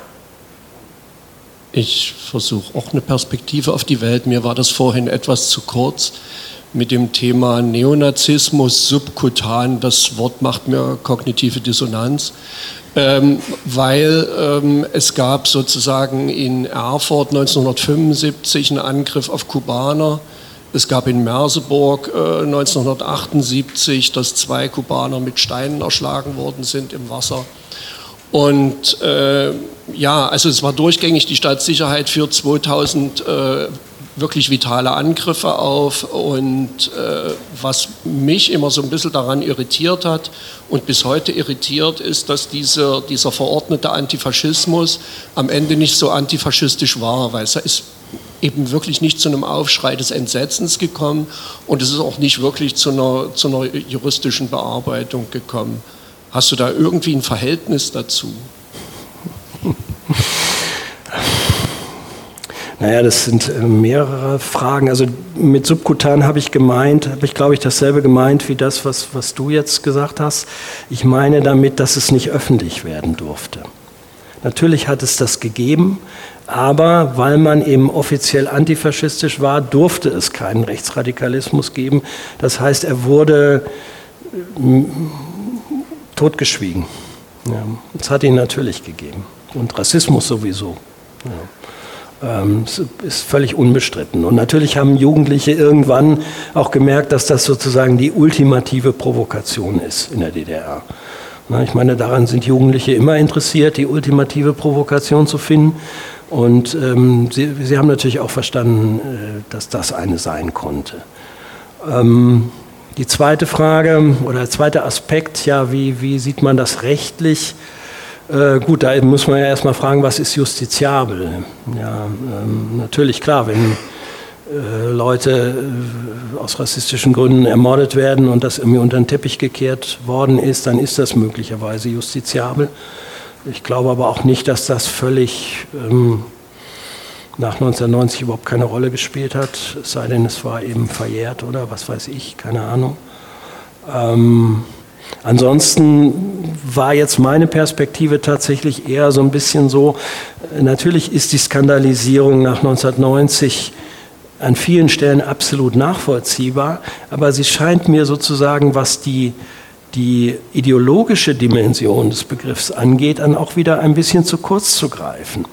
G: Ich versuche auch eine Perspektive auf die Welt. Mir war das vorhin etwas zu kurz. Mit dem Thema Neonazismus subkutan, das Wort macht mir kognitive Dissonanz, ähm, weil ähm, es gab sozusagen in Erfurt neunzehnhundertfünfundsiebzig einen Angriff auf Kubaner, es gab in Merseburg äh, neunzehnhundertachtundsiebzig, dass zwei Kubaner mit Steinen erschlagen worden sind im Wasser. Und äh, ja, also es war durchgängig, die Staatssicherheit für zweitausend äh, wirklich vitale Angriffe auf und äh, was mich immer so ein bisschen daran irritiert hat und bis heute irritiert ist, dass diese, dieser verordnete Antifaschismus am Ende nicht so antifaschistisch war, weil es ist eben wirklich nicht zu einem Aufschrei des Entsetzens gekommen und es ist auch nicht wirklich zu einer, zu einer juristischen Bearbeitung gekommen. Hast du da irgendwie ein Verhältnis dazu?
B: Naja, das sind äh, mehrere Fragen. Also mit subkutan habe ich gemeint, habe ich glaube ich dasselbe gemeint wie das, was, was du jetzt gesagt hast. Ich meine damit, dass es nicht öffentlich werden durfte. Natürlich hat es das gegeben, aber weil man eben offiziell antifaschistisch war, durfte es keinen Rechtsradikalismus geben. Das heißt, er wurde äh, totgeschwiegen. Ja, es hat ihn natürlich gegeben. Und Rassismus sowieso. Ja. Das ist völlig unbestritten. Und natürlich haben Jugendliche irgendwann auch gemerkt, dass das sozusagen die ultimative Provokation ist in der D D R. Ich meine, daran sind Jugendliche immer interessiert, die ultimative Provokation zu finden. Und ähm, sie, sie haben natürlich auch verstanden, dass das eine sein konnte. Ähm, die zweite Frage oder der zweite Aspekt, ja, wie, wie sieht man das rechtlich? Äh, gut, da muss man ja erstmal fragen, was ist justiziabel? Ja, ähm, natürlich, klar, wenn äh, Leute äh, aus rassistischen Gründen ermordet werden und das irgendwie unter den Teppich gekehrt worden ist, dann ist das möglicherweise justiziabel. Ich glaube aber auch nicht, dass das völlig ähm, nach neunzehnhundertneunzig überhaupt keine Rolle gespielt hat, es sei denn, es war eben verjährt oder was weiß ich, keine Ahnung. Ähm, Ansonsten war jetzt meine Perspektive tatsächlich eher so ein bisschen so, natürlich ist die Skandalisierung nach neunzehnhundertneunzig an vielen Stellen absolut nachvollziehbar, aber sie scheint mir sozusagen, was die, die ideologische Dimension des Begriffs angeht, dann auch wieder ein bisschen zu kurz zu greifen.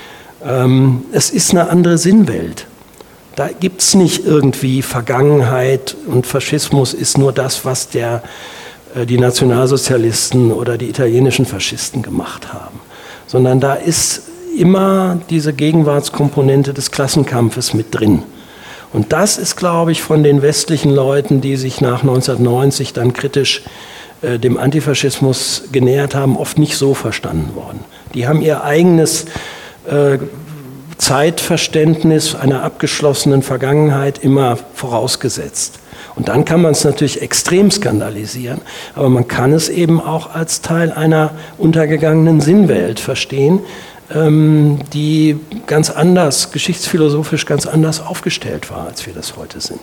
B: Ähm, es ist eine andere Sinnwelt. Da gibt es nicht irgendwie Vergangenheit und Faschismus ist nur das, was der die Nationalsozialisten oder die italienischen Faschisten gemacht haben, sondern da ist immer diese Gegenwartskomponente des Klassenkampfes mit drin. Und das ist, glaube ich, von den westlichen Leuten, die sich nach neunzehnhundertneunzig dann kritisch äh, dem Antifaschismus genähert haben, oft nicht so verstanden worden. Die haben ihr eigenes äh, Zeitverständnis einer abgeschlossenen Vergangenheit immer vorausgesetzt. Und dann kann man es natürlich extrem skandalisieren, aber man kann es eben auch als Teil einer untergegangenen Sinnwelt verstehen, ähm, die ganz anders, geschichtsphilosophisch ganz anders aufgestellt war, als wir das heute sind.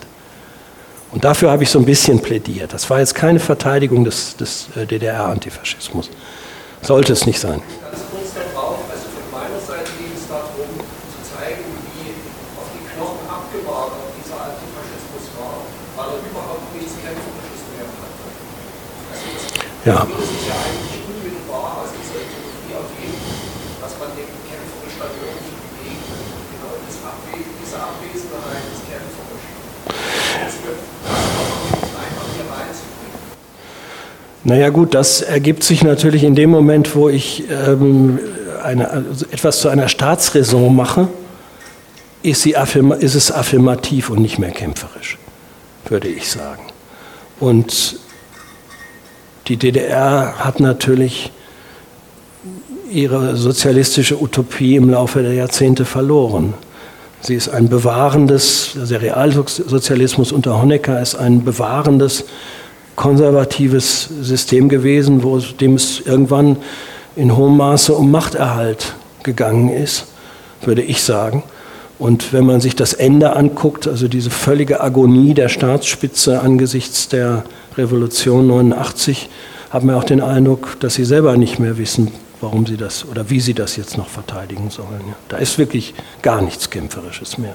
B: Und dafür habe ich so ein bisschen plädiert. Das war jetzt keine Verteidigung des, des D D R-Antifaschismus. Sollte es nicht sein.
G: Ganz kurz darauf, also von meiner Seite ging es darum, zu zeigen, wie auf die Knochen abgewahrt dieser Antifaschismus war, weil er überhaupt nichts Kämpferisches mehr hatte. Also das
B: ja.
G: würde sich ja eigentlich unmittelbar aus dieser Ideologie ergeben, dass man dem kämpferisch dann irgendwie begegnet. Genau das Abwe diese Abwesenheit des Kämpferischen. Das wird einfach hier reinzubringen.
B: Naja gut, das ergibt sich natürlich in dem Moment, wo ich ähm, eine, also etwas zu einer Staatsräson mache, ist, sie affirma, ist es affirmativ und nicht mehr kämpferisch, würde ich sagen. Und die D D R hat natürlich ihre sozialistische Utopie im Laufe der Jahrzehnte verloren. Sie ist ein bewahrendes, der Realsozialismus unter Honecker ist ein bewahrendes, konservatives System gewesen, wo dem es irgendwann in hohem Maße um Machterhalt gegangen ist, würde ich sagen. Und wenn man sich das Ende anguckt, also diese völlige Agonie der Staatsspitze angesichts der Revolution neunundachtzig, haben wir auch den Eindruck, dass sie selber nicht mehr wissen, warum sie das oder wie sie das jetzt noch verteidigen sollen. Da ist wirklich gar nichts Kämpferisches mehr.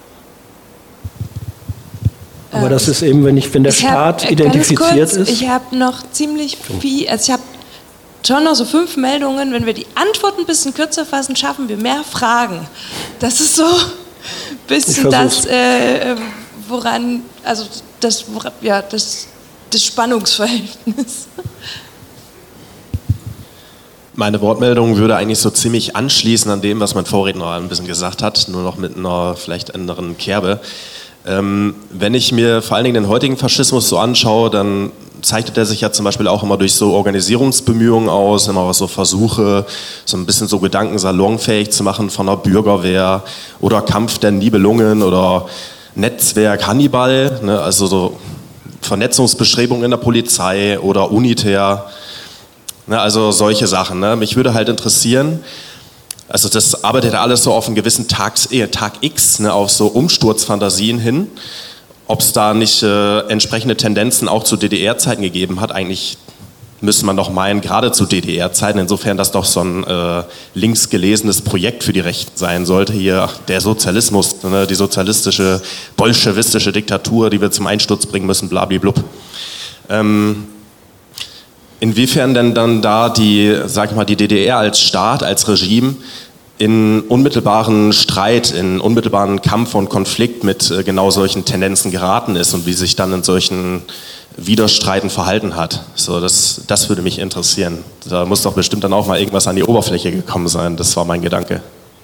B: Aber das ist eben, wenn, ich, wenn der
A: ich
B: Staat
A: hab,
B: identifiziert
A: ganz kurz,
B: ist.
A: Ich habe noch ziemlich viel, also ich habe schon noch so fünf Meldungen. Wenn wir die Antworten ein bisschen kürzer fassen, schaffen wir mehr Fragen. Das ist so ein bisschen das, äh, woran, also das, ja, das, das Spannungsverhältnis.
H: Meine Wortmeldung würde eigentlich so ziemlich anschließen an dem, was mein Vorredner ein bisschen gesagt hat, nur noch mit einer vielleicht anderen Kerbe. Ähm, wenn ich mir vor allen Dingen den heutigen Faschismus so anschaue, dann zeichnet er sich ja zum Beispiel auch immer durch so Organisierungsbemühungen aus, immer so Versuche, so ein bisschen so Gedanken salonfähig zu machen von einer Bürgerwehr oder Kampf der Nibelungen oder Netzwerk Hannibal, ne, also so Vernetzungsbestrebungen in der Polizei oder Unitär, ne, also solche Sachen. Ne. Mich würde halt interessieren, also das arbeitet alles so auf einen gewissen Tags, eh, Tag X, ne, auf so Umsturzfantasien hin. Ob es da nicht äh, entsprechende Tendenzen auch zu D D R-Zeiten gegeben hat, eigentlich müsste man doch meinen, gerade zu D D R-Zeiten, insofern das doch so ein äh, links gelesenes Projekt für die Rechten sein sollte, hier der Sozialismus, ne, die sozialistische, bolschewistische Diktatur, die wir zum Einsturz bringen müssen, blablablub. Ähm, inwiefern denn dann da die, sag ich mal, die D D R als Staat, als Regime in unmittelbaren Streit, in unmittelbaren Kampf und Konflikt mit äh, genau solchen Tendenzen geraten ist und wie sich dann in solchen Widerstreiten verhalten hat. So, das, das würde mich interessieren. Da muss doch bestimmt dann auch mal irgendwas an die Oberfläche gekommen sein. Das war mein Gedanke.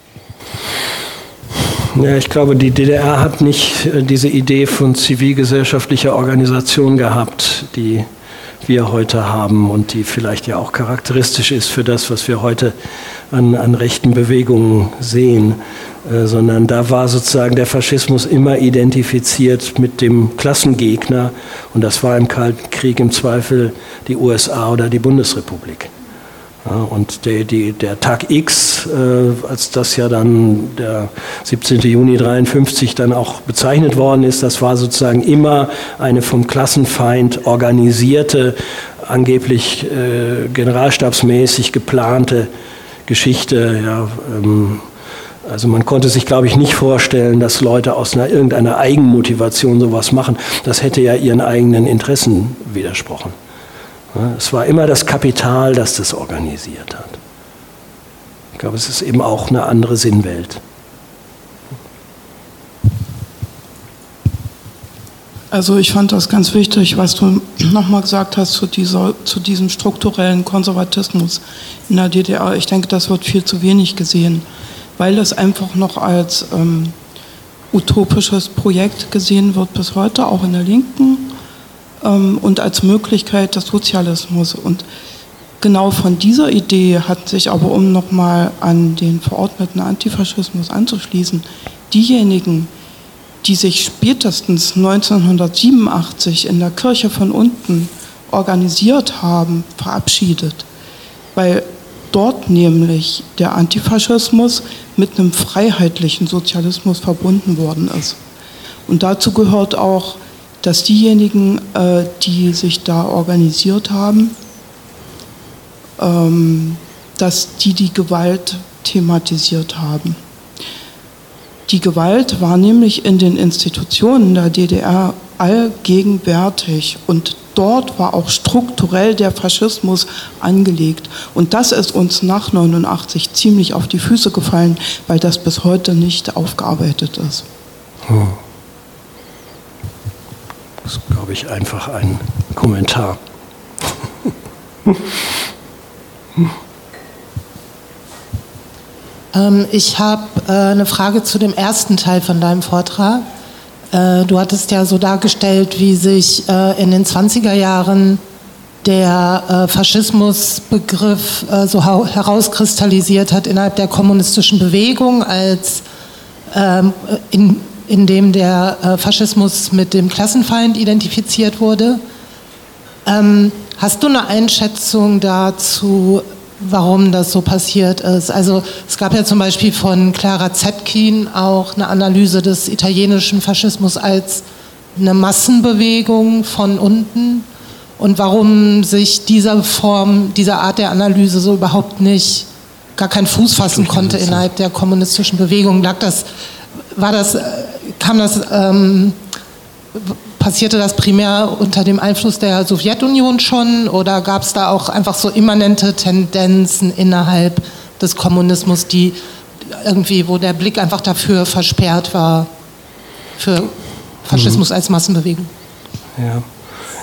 B: Ja, ich glaube, die D D R hat nicht äh, diese Idee von zivilgesellschaftlicher Organisation gehabt, die wir heute haben und die vielleicht ja auch charakteristisch ist für das, was wir heute an, an rechten Bewegungen sehen, äh, sondern da war sozusagen der Faschismus immer identifiziert mit dem Klassengegner und das war im Kalten Krieg im Zweifel die U S A oder die Bundesrepublik. Ja, und der, die, der Tag X, äh, als das ja dann der siebzehnten Juni dreiundfünfzig dann auch bezeichnet worden ist, das war sozusagen immer eine vom Klassenfeind organisierte, angeblich äh, generalstabsmäßig geplante Geschichte. Ja, ähm, also man konnte sich, glaube ich, nicht vorstellen, dass Leute aus einer, irgendeiner Eigenmotivation sowas machen. Das hätte ja ihren eigenen Interessen widersprochen. Es war immer das Kapital, das das organisiert hat. Ich glaube, es ist eben auch eine andere Sinnwelt.
I: Also ich fand das ganz wichtig, was du nochmal gesagt hast zu, dieser, zu diesem strukturellen Konservatismus in der D D R. Ich denke, das wird viel zu wenig gesehen, weil es einfach noch als ähm, utopisches Projekt gesehen wird bis heute, auch in der Linken. Und als Möglichkeit des Sozialismus. Und genau von dieser Idee hat sich aber, um nochmal an den verordneten Antifaschismus anzuschließen, diejenigen, die sich spätestens neunzehnhundertsiebenundachtzig in der Kirche von unten organisiert haben, verabschiedet. Weil dort nämlich der Antifaschismus mit einem freiheitlichen Sozialismus verbunden worden ist. Und dazu gehört auch, dass diejenigen, äh, die sich da organisiert haben, ähm, dass die die Gewalt thematisiert haben. Die Gewalt war nämlich in den Institutionen der D D R allgegenwärtig und dort war auch strukturell der Faschismus angelegt. Und das ist uns nach neunundachtzig ziemlich auf die Füße gefallen, weil das bis heute nicht aufgearbeitet ist.
B: Hm. Das ist, glaube ich, einfach ein Kommentar.
J: ähm, ich habe äh, eine Frage zu dem ersten Teil von deinem Vortrag. Äh, du hattest ja so dargestellt, wie sich äh, in den zwanziger Jahren der äh, Faschismusbegriff äh, so herauskristallisiert hat innerhalb der kommunistischen Bewegung, als ähm, in in dem der äh, Faschismus mit dem Klassenfeind identifiziert wurde. Ähm, hast du eine Einschätzung dazu, warum das so passiert ist? Also es gab ja zum Beispiel von Clara Zetkin auch eine Analyse des italienischen Faschismus als eine Massenbewegung von unten und warum sich diese Form, diese Art der Analyse so überhaupt nicht, gar keinen Fuß fassen konnte innerhalb der kommunistischen Bewegung. Lag das, war das, kam das, ähm, passierte das primär unter dem Einfluss der Sowjetunion schon oder gab es da auch einfach so immanente Tendenzen innerhalb des Kommunismus, die irgendwie, wo der Blick einfach dafür versperrt war, für Faschismus mhm. als Massenbewegung?
B: Ja.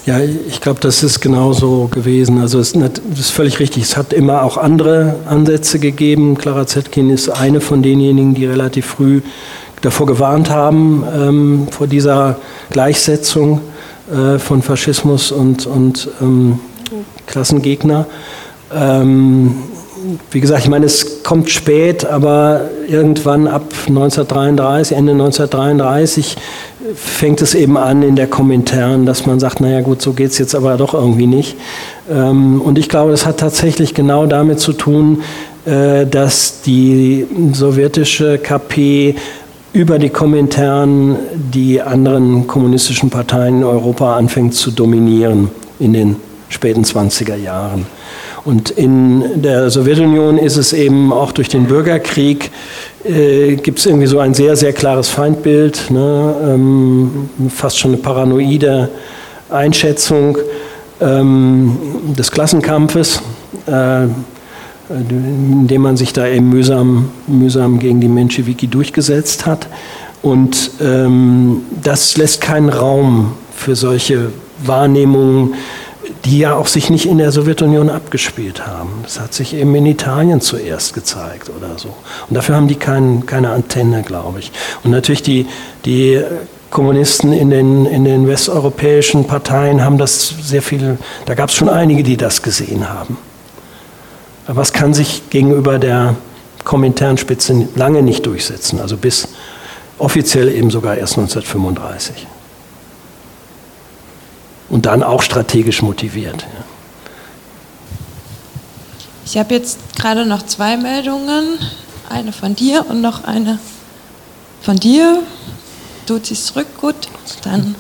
B: Ja, ich glaube, das ist genauso gewesen. Also es ist völlig richtig. Es hat immer auch andere Ansätze gegeben. Clara Zetkin ist eine von denjenigen, die relativ früh davor gewarnt haben, ähm, vor dieser Gleichsetzung äh, von Faschismus und, und ähm, Klassengegner. Ähm, wie gesagt, ich meine, es kommt spät, aber irgendwann ab neunzehnhundertdreiunddreißig, Ende neunzehnhundertdreiunddreißig fängt es eben an in der Komintern, dass man sagt, naja gut, so geht es jetzt aber doch irgendwie nicht. Ähm, und ich glaube, das hat tatsächlich genau damit zu tun, äh, dass die sowjetische K P über die Komintern die anderen kommunistischen Parteien in Europa anfängt zu dominieren in den späten zwanziger Jahren. Und in der Sowjetunion ist es eben auch durch den Bürgerkrieg, äh, gibt es irgendwie so ein sehr, sehr klares Feindbild, ne? ähm, fast schon eine paranoide Einschätzung ähm, des Klassenkampfes, äh, indem man sich da eben mühsam, mühsam gegen die Menschewiki durchgesetzt hat. Und ähm, das lässt keinen Raum für solche Wahrnehmungen, die ja auch sich nicht in der Sowjetunion abgespielt haben. Das hat sich eben in Italien zuerst gezeigt oder so. Und dafür haben die kein, keine Antenne, glaube ich. Und natürlich die, die Kommunisten in den, in den westeuropäischen Parteien haben das sehr viel, da gab es schon einige, die das gesehen haben. Aber es kann sich gegenüber der Kominternspitze lange nicht durchsetzen, also bis offiziell eben sogar erst neunzehnhundertfünfunddreißig. Und dann auch strategisch motiviert. Ja.
A: Ich habe jetzt gerade noch zwei Meldungen, eine von dir und noch eine von dir. Du ziehst zurück, gut, dann.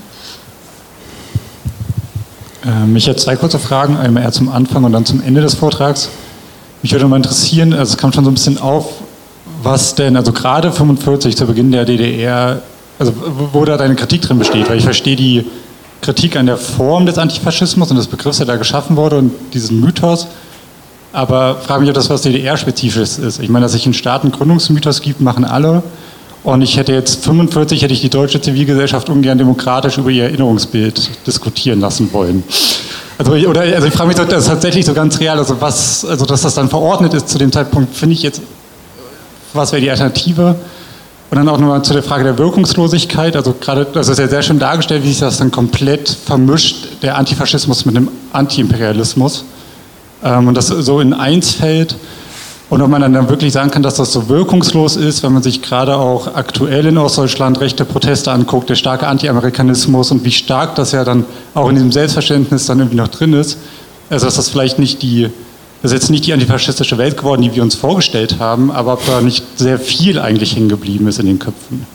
K: Ähm, ich hätte zwei kurze Fragen, einmal eher zum Anfang und dann zum Ende des Vortrags. Mich würde mal interessieren, also es kam schon so ein bisschen auf, was denn, also gerade fünfundvierzig zu Beginn der D D R, also wo da deine Kritik drin besteht, weil ich verstehe die Kritik an der Form des Antifaschismus und des Begriffs, der da geschaffen wurde und diesen Mythos, aber frage mich, ob das was D D R-spezifisches ist. Ich meine, dass es einen Staatengründungsmythos gibt, machen alle. Und ich hätte jetzt fünfundvierzig, hätte ich die deutsche Zivilgesellschaft ungern demokratisch über ihr Erinnerungsbild diskutieren lassen wollen. Also ich, oder, also ich frage mich, das ist tatsächlich so ganz real, also was, also dass das dann verordnet ist zu dem Zeitpunkt, finde ich jetzt, was wäre die Alternative? Und dann auch nochmal zu der Frage der Wirkungslosigkeit, also gerade, das ist ja sehr schön dargestellt, wie sich das dann komplett vermischt, der Antifaschismus mit dem Antiimperialismus, ähm, und das so in eins fällt. Und ob man dann wirklich sagen kann, dass das so wirkungslos ist, wenn man sich gerade auch aktuell in Ostdeutschland rechte Proteste anguckt, der starke Anti-Amerikanismus und wie stark das ja dann auch in diesem Selbstverständnis dann irgendwie noch drin ist. Also dass das vielleicht nicht die, das ist jetzt nicht die antifaschistische Welt geworden, die wir uns vorgestellt haben, aber ob da nicht sehr viel eigentlich hängen geblieben ist in den Köpfen.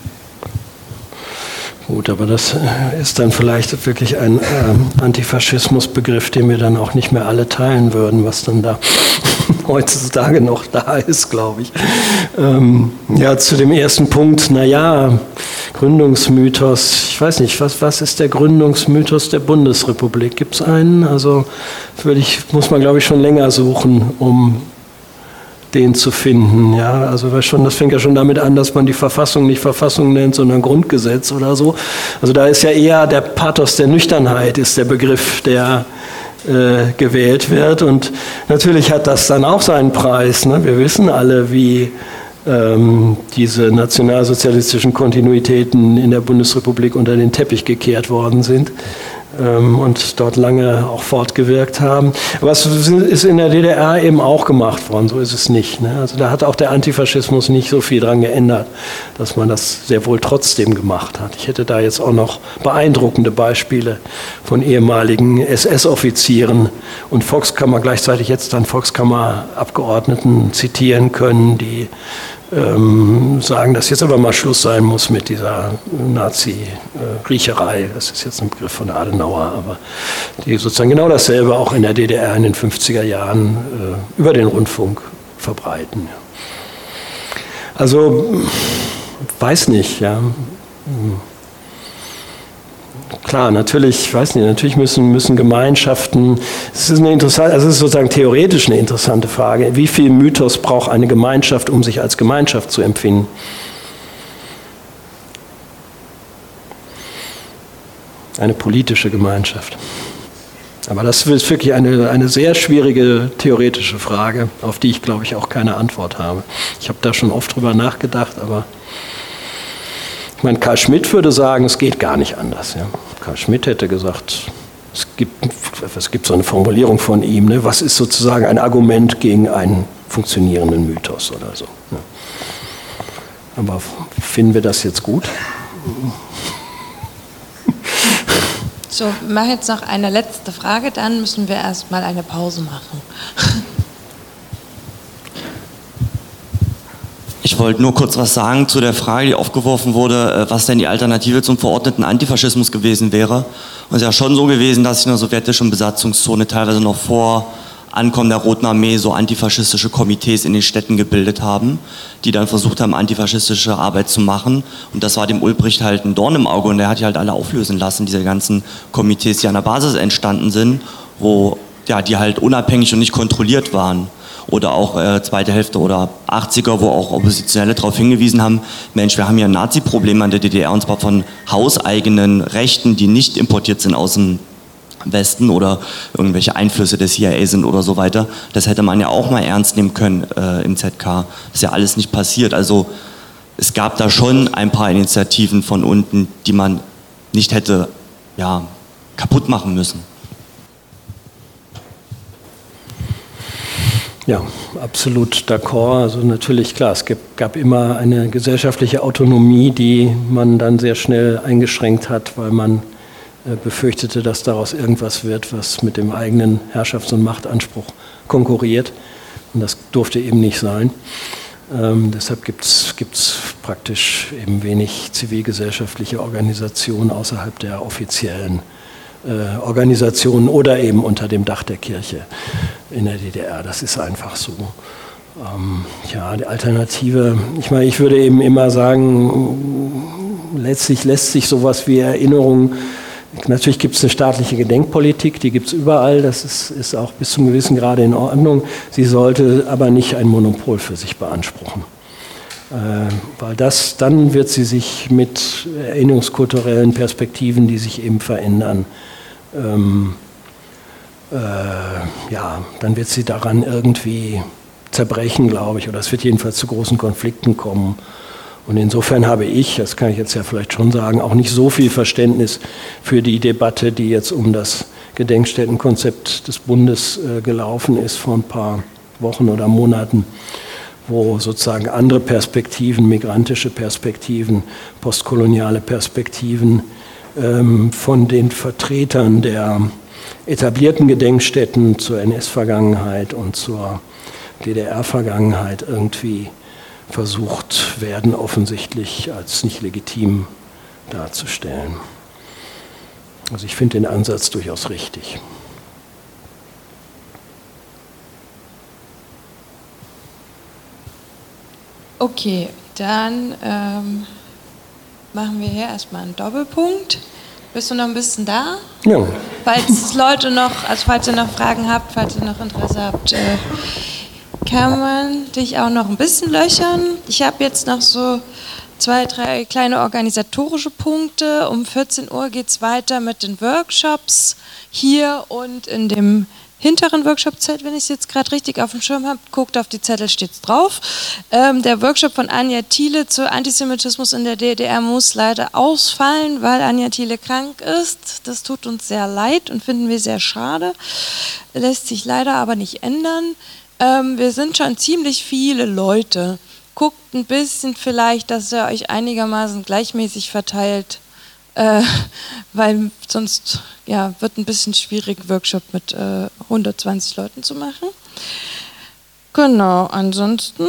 B: Gut, aber das ist dann vielleicht wirklich ein äh, Antifaschismusbegriff, den wir dann auch nicht mehr alle teilen würden, was dann da heutzutage noch da ist, glaube ich. Ähm, ja, zu dem ersten Punkt, naja, Gründungsmythos, ich weiß nicht, was, was ist der Gründungsmythos der Bundesrepublik? Gibt es einen? Also würde ich, muss man, glaube ich, schon länger suchen, um den zu finden. Ja, also schon, das fängt ja schon damit an, dass man die Verfassung nicht Verfassung nennt, sondern Grundgesetz oder so. Also da ist ja eher der Pathos der Nüchternheit ist der Begriff, der äh, gewählt wird. Und natürlich hat das dann auch seinen Preis. Ne? Wir wissen alle, wie ähm, diese nationalsozialistischen Kontinuitäten in der Bundesrepublik unter den Teppich gekehrt worden sind ähm, und dort lange auch fortgewirkt haben. Aber es ist in der D D R eben auch gemacht worden, so ist es nicht. Ne? Also da hat auch der Antifaschismus nicht so viel dran geändert, dass man das sehr wohl trotzdem gemacht hat. Ich hätte da jetzt auch noch beeindruckende Beispiele von ehemaligen S S-Offizieren und Volkskammer, gleichzeitig jetzt dann Volkskammerabgeordneten zitieren können, die ähm, sagen, dass jetzt aber mal Schluss sein muss mit dieser Nazi-Riecherei. Das ist jetzt ein Begriff von Adenauer, aber die sozusagen genau dasselbe auch in der D D R in den fünfziger Jahren äh, über den Rundfunk verbreiten. Also, weiß nicht, ja. Klar, natürlich, ich weiß nicht, natürlich müssen, müssen Gemeinschaften, es ist eine interessante, also es ist sozusagen theoretisch eine interessante Frage, wie viel Mythos braucht eine Gemeinschaft, um sich als Gemeinschaft zu empfinden? Eine politische Gemeinschaft. Aber das ist wirklich eine, eine sehr schwierige theoretische Frage, auf die ich, glaube ich, auch keine Antwort habe. Ich habe da schon oft drüber nachgedacht, aber ich meine, Carl Schmitt würde sagen, es geht gar nicht anders. Ja. Carl Schmitt hätte gesagt, es gibt, es gibt so eine Formulierung von ihm, ne? Was ist sozusagen ein Argument gegen einen funktionierenden Mythos oder so. Ja. Aber finden wir das jetzt gut?
A: So, wir machen jetzt noch eine letzte Frage, dann müssen wir erstmal eine Pause machen.
L: Ich wollte nur kurz was sagen zu der Frage, die aufgeworfen wurde, was denn die Alternative zum verordneten Antifaschismus gewesen wäre. Und es ist ja schon so gewesen, dass sich in der sowjetischen Besatzungszone teilweise noch vor Ankommen der Roten Armee so antifaschistische Komitees in den Städten gebildet haben, die dann versucht haben, antifaschistische Arbeit zu machen. Und das war dem Ulbricht halt ein Dorn im Auge und der hat die halt alle auflösen lassen, diese ganzen Komitees, die an der Basis entstanden sind, wo ja, die halt unabhängig und nicht kontrolliert waren. Oder auch äh, zweite Hälfte oder achtziger, wo auch Oppositionelle darauf hingewiesen haben, Mensch, wir haben hier ein Nazi-Problem an der D D R und zwar von hauseigenen Rechten, die nicht importiert sind aus dem Westen oder irgendwelche Einflüsse des C I A sind oder so weiter. Das hätte man ja auch mal ernst nehmen können äh, im Z K. Das ist ja alles nicht passiert. Also es gab da schon ein paar Initiativen von unten, die man nicht hätte ja, kaputt machen müssen.
B: Ja, absolut d'accord. Also natürlich, klar, es gab, gab immer eine gesellschaftliche Autonomie, die man dann sehr schnell eingeschränkt hat, weil man befürchtete, dass daraus irgendwas wird, was mit dem eigenen Herrschafts- und Machtanspruch konkurriert. Und das durfte eben nicht sein. Ähm, deshalb gibt es praktisch eben wenig zivilgesellschaftliche Organisationen außerhalb der offiziellen äh, Organisationen oder eben unter dem Dach der Kirche in der D D R. Das ist einfach so. Ähm, ja, die Alternative, ich meine, ich würde eben immer sagen, letztlich lässt sich sowas wie Erinnerung. Natürlich gibt es eine staatliche Gedenkpolitik, die gibt es überall, das ist, ist auch bis zum gewissen Grade in Ordnung. Sie sollte aber nicht ein Monopol für sich beanspruchen. Äh, weil das, dann wird sie sich mit erinnerungskulturellen Perspektiven, die sich eben verändern, ähm, äh, ja, dann wird sie daran irgendwie zerbrechen, glaube ich, oder es wird jedenfalls zu großen Konflikten kommen. Und insofern habe ich, das kann ich jetzt ja vielleicht schon sagen, auch nicht so viel Verständnis für die Debatte, die jetzt um das Gedenkstättenkonzept des Bundes äh, gelaufen ist vor ein paar Wochen oder Monaten, wo sozusagen andere Perspektiven, migrantische Perspektiven, postkoloniale Perspektiven ähm, von den Vertretern der etablierten Gedenkstätten zur N S-Vergangenheit und zur D D R-Vergangenheit irgendwie versucht werden, offensichtlich als nicht legitim darzustellen. Also ich finde den Ansatz durchaus richtig.
A: Okay, dann ähm, machen wir hier erstmal einen Doppelpunkt. Bist du noch ein bisschen da?
B: Ja.
A: Falls Leute noch, also falls ihr noch Fragen habt, falls ihr noch Interesse habt, äh, kann man dich auch noch ein bisschen löchern. Ich habe jetzt noch so zwei, drei kleine organisatorische Punkte. Um vierzehn Uhr geht es weiter mit den Workshops hier und in dem hinteren Workshop-Zelt, wenn ich es jetzt gerade richtig auf dem Schirm habe, guckt auf die Zettel, steht es drauf. Ähm, der Workshop von Anja Thiele zu Antisemitismus in der D D R muss leider ausfallen, weil Anja Thiele krank ist. Das tut uns sehr leid und finden wir sehr schade. Lässt sich leider aber nicht ändern. Ähm, wir sind schon ziemlich viele Leute. Guckt ein bisschen vielleicht, dass ihr euch einigermaßen gleichmäßig verteilt, äh, weil sonst ja, wird ein bisschen schwierig, Workshop mit äh, hundertzwanzig Leuten zu machen. Genau, ansonsten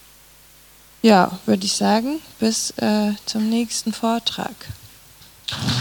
A: ja, würde ich sagen, bis äh, zum nächsten Vortrag.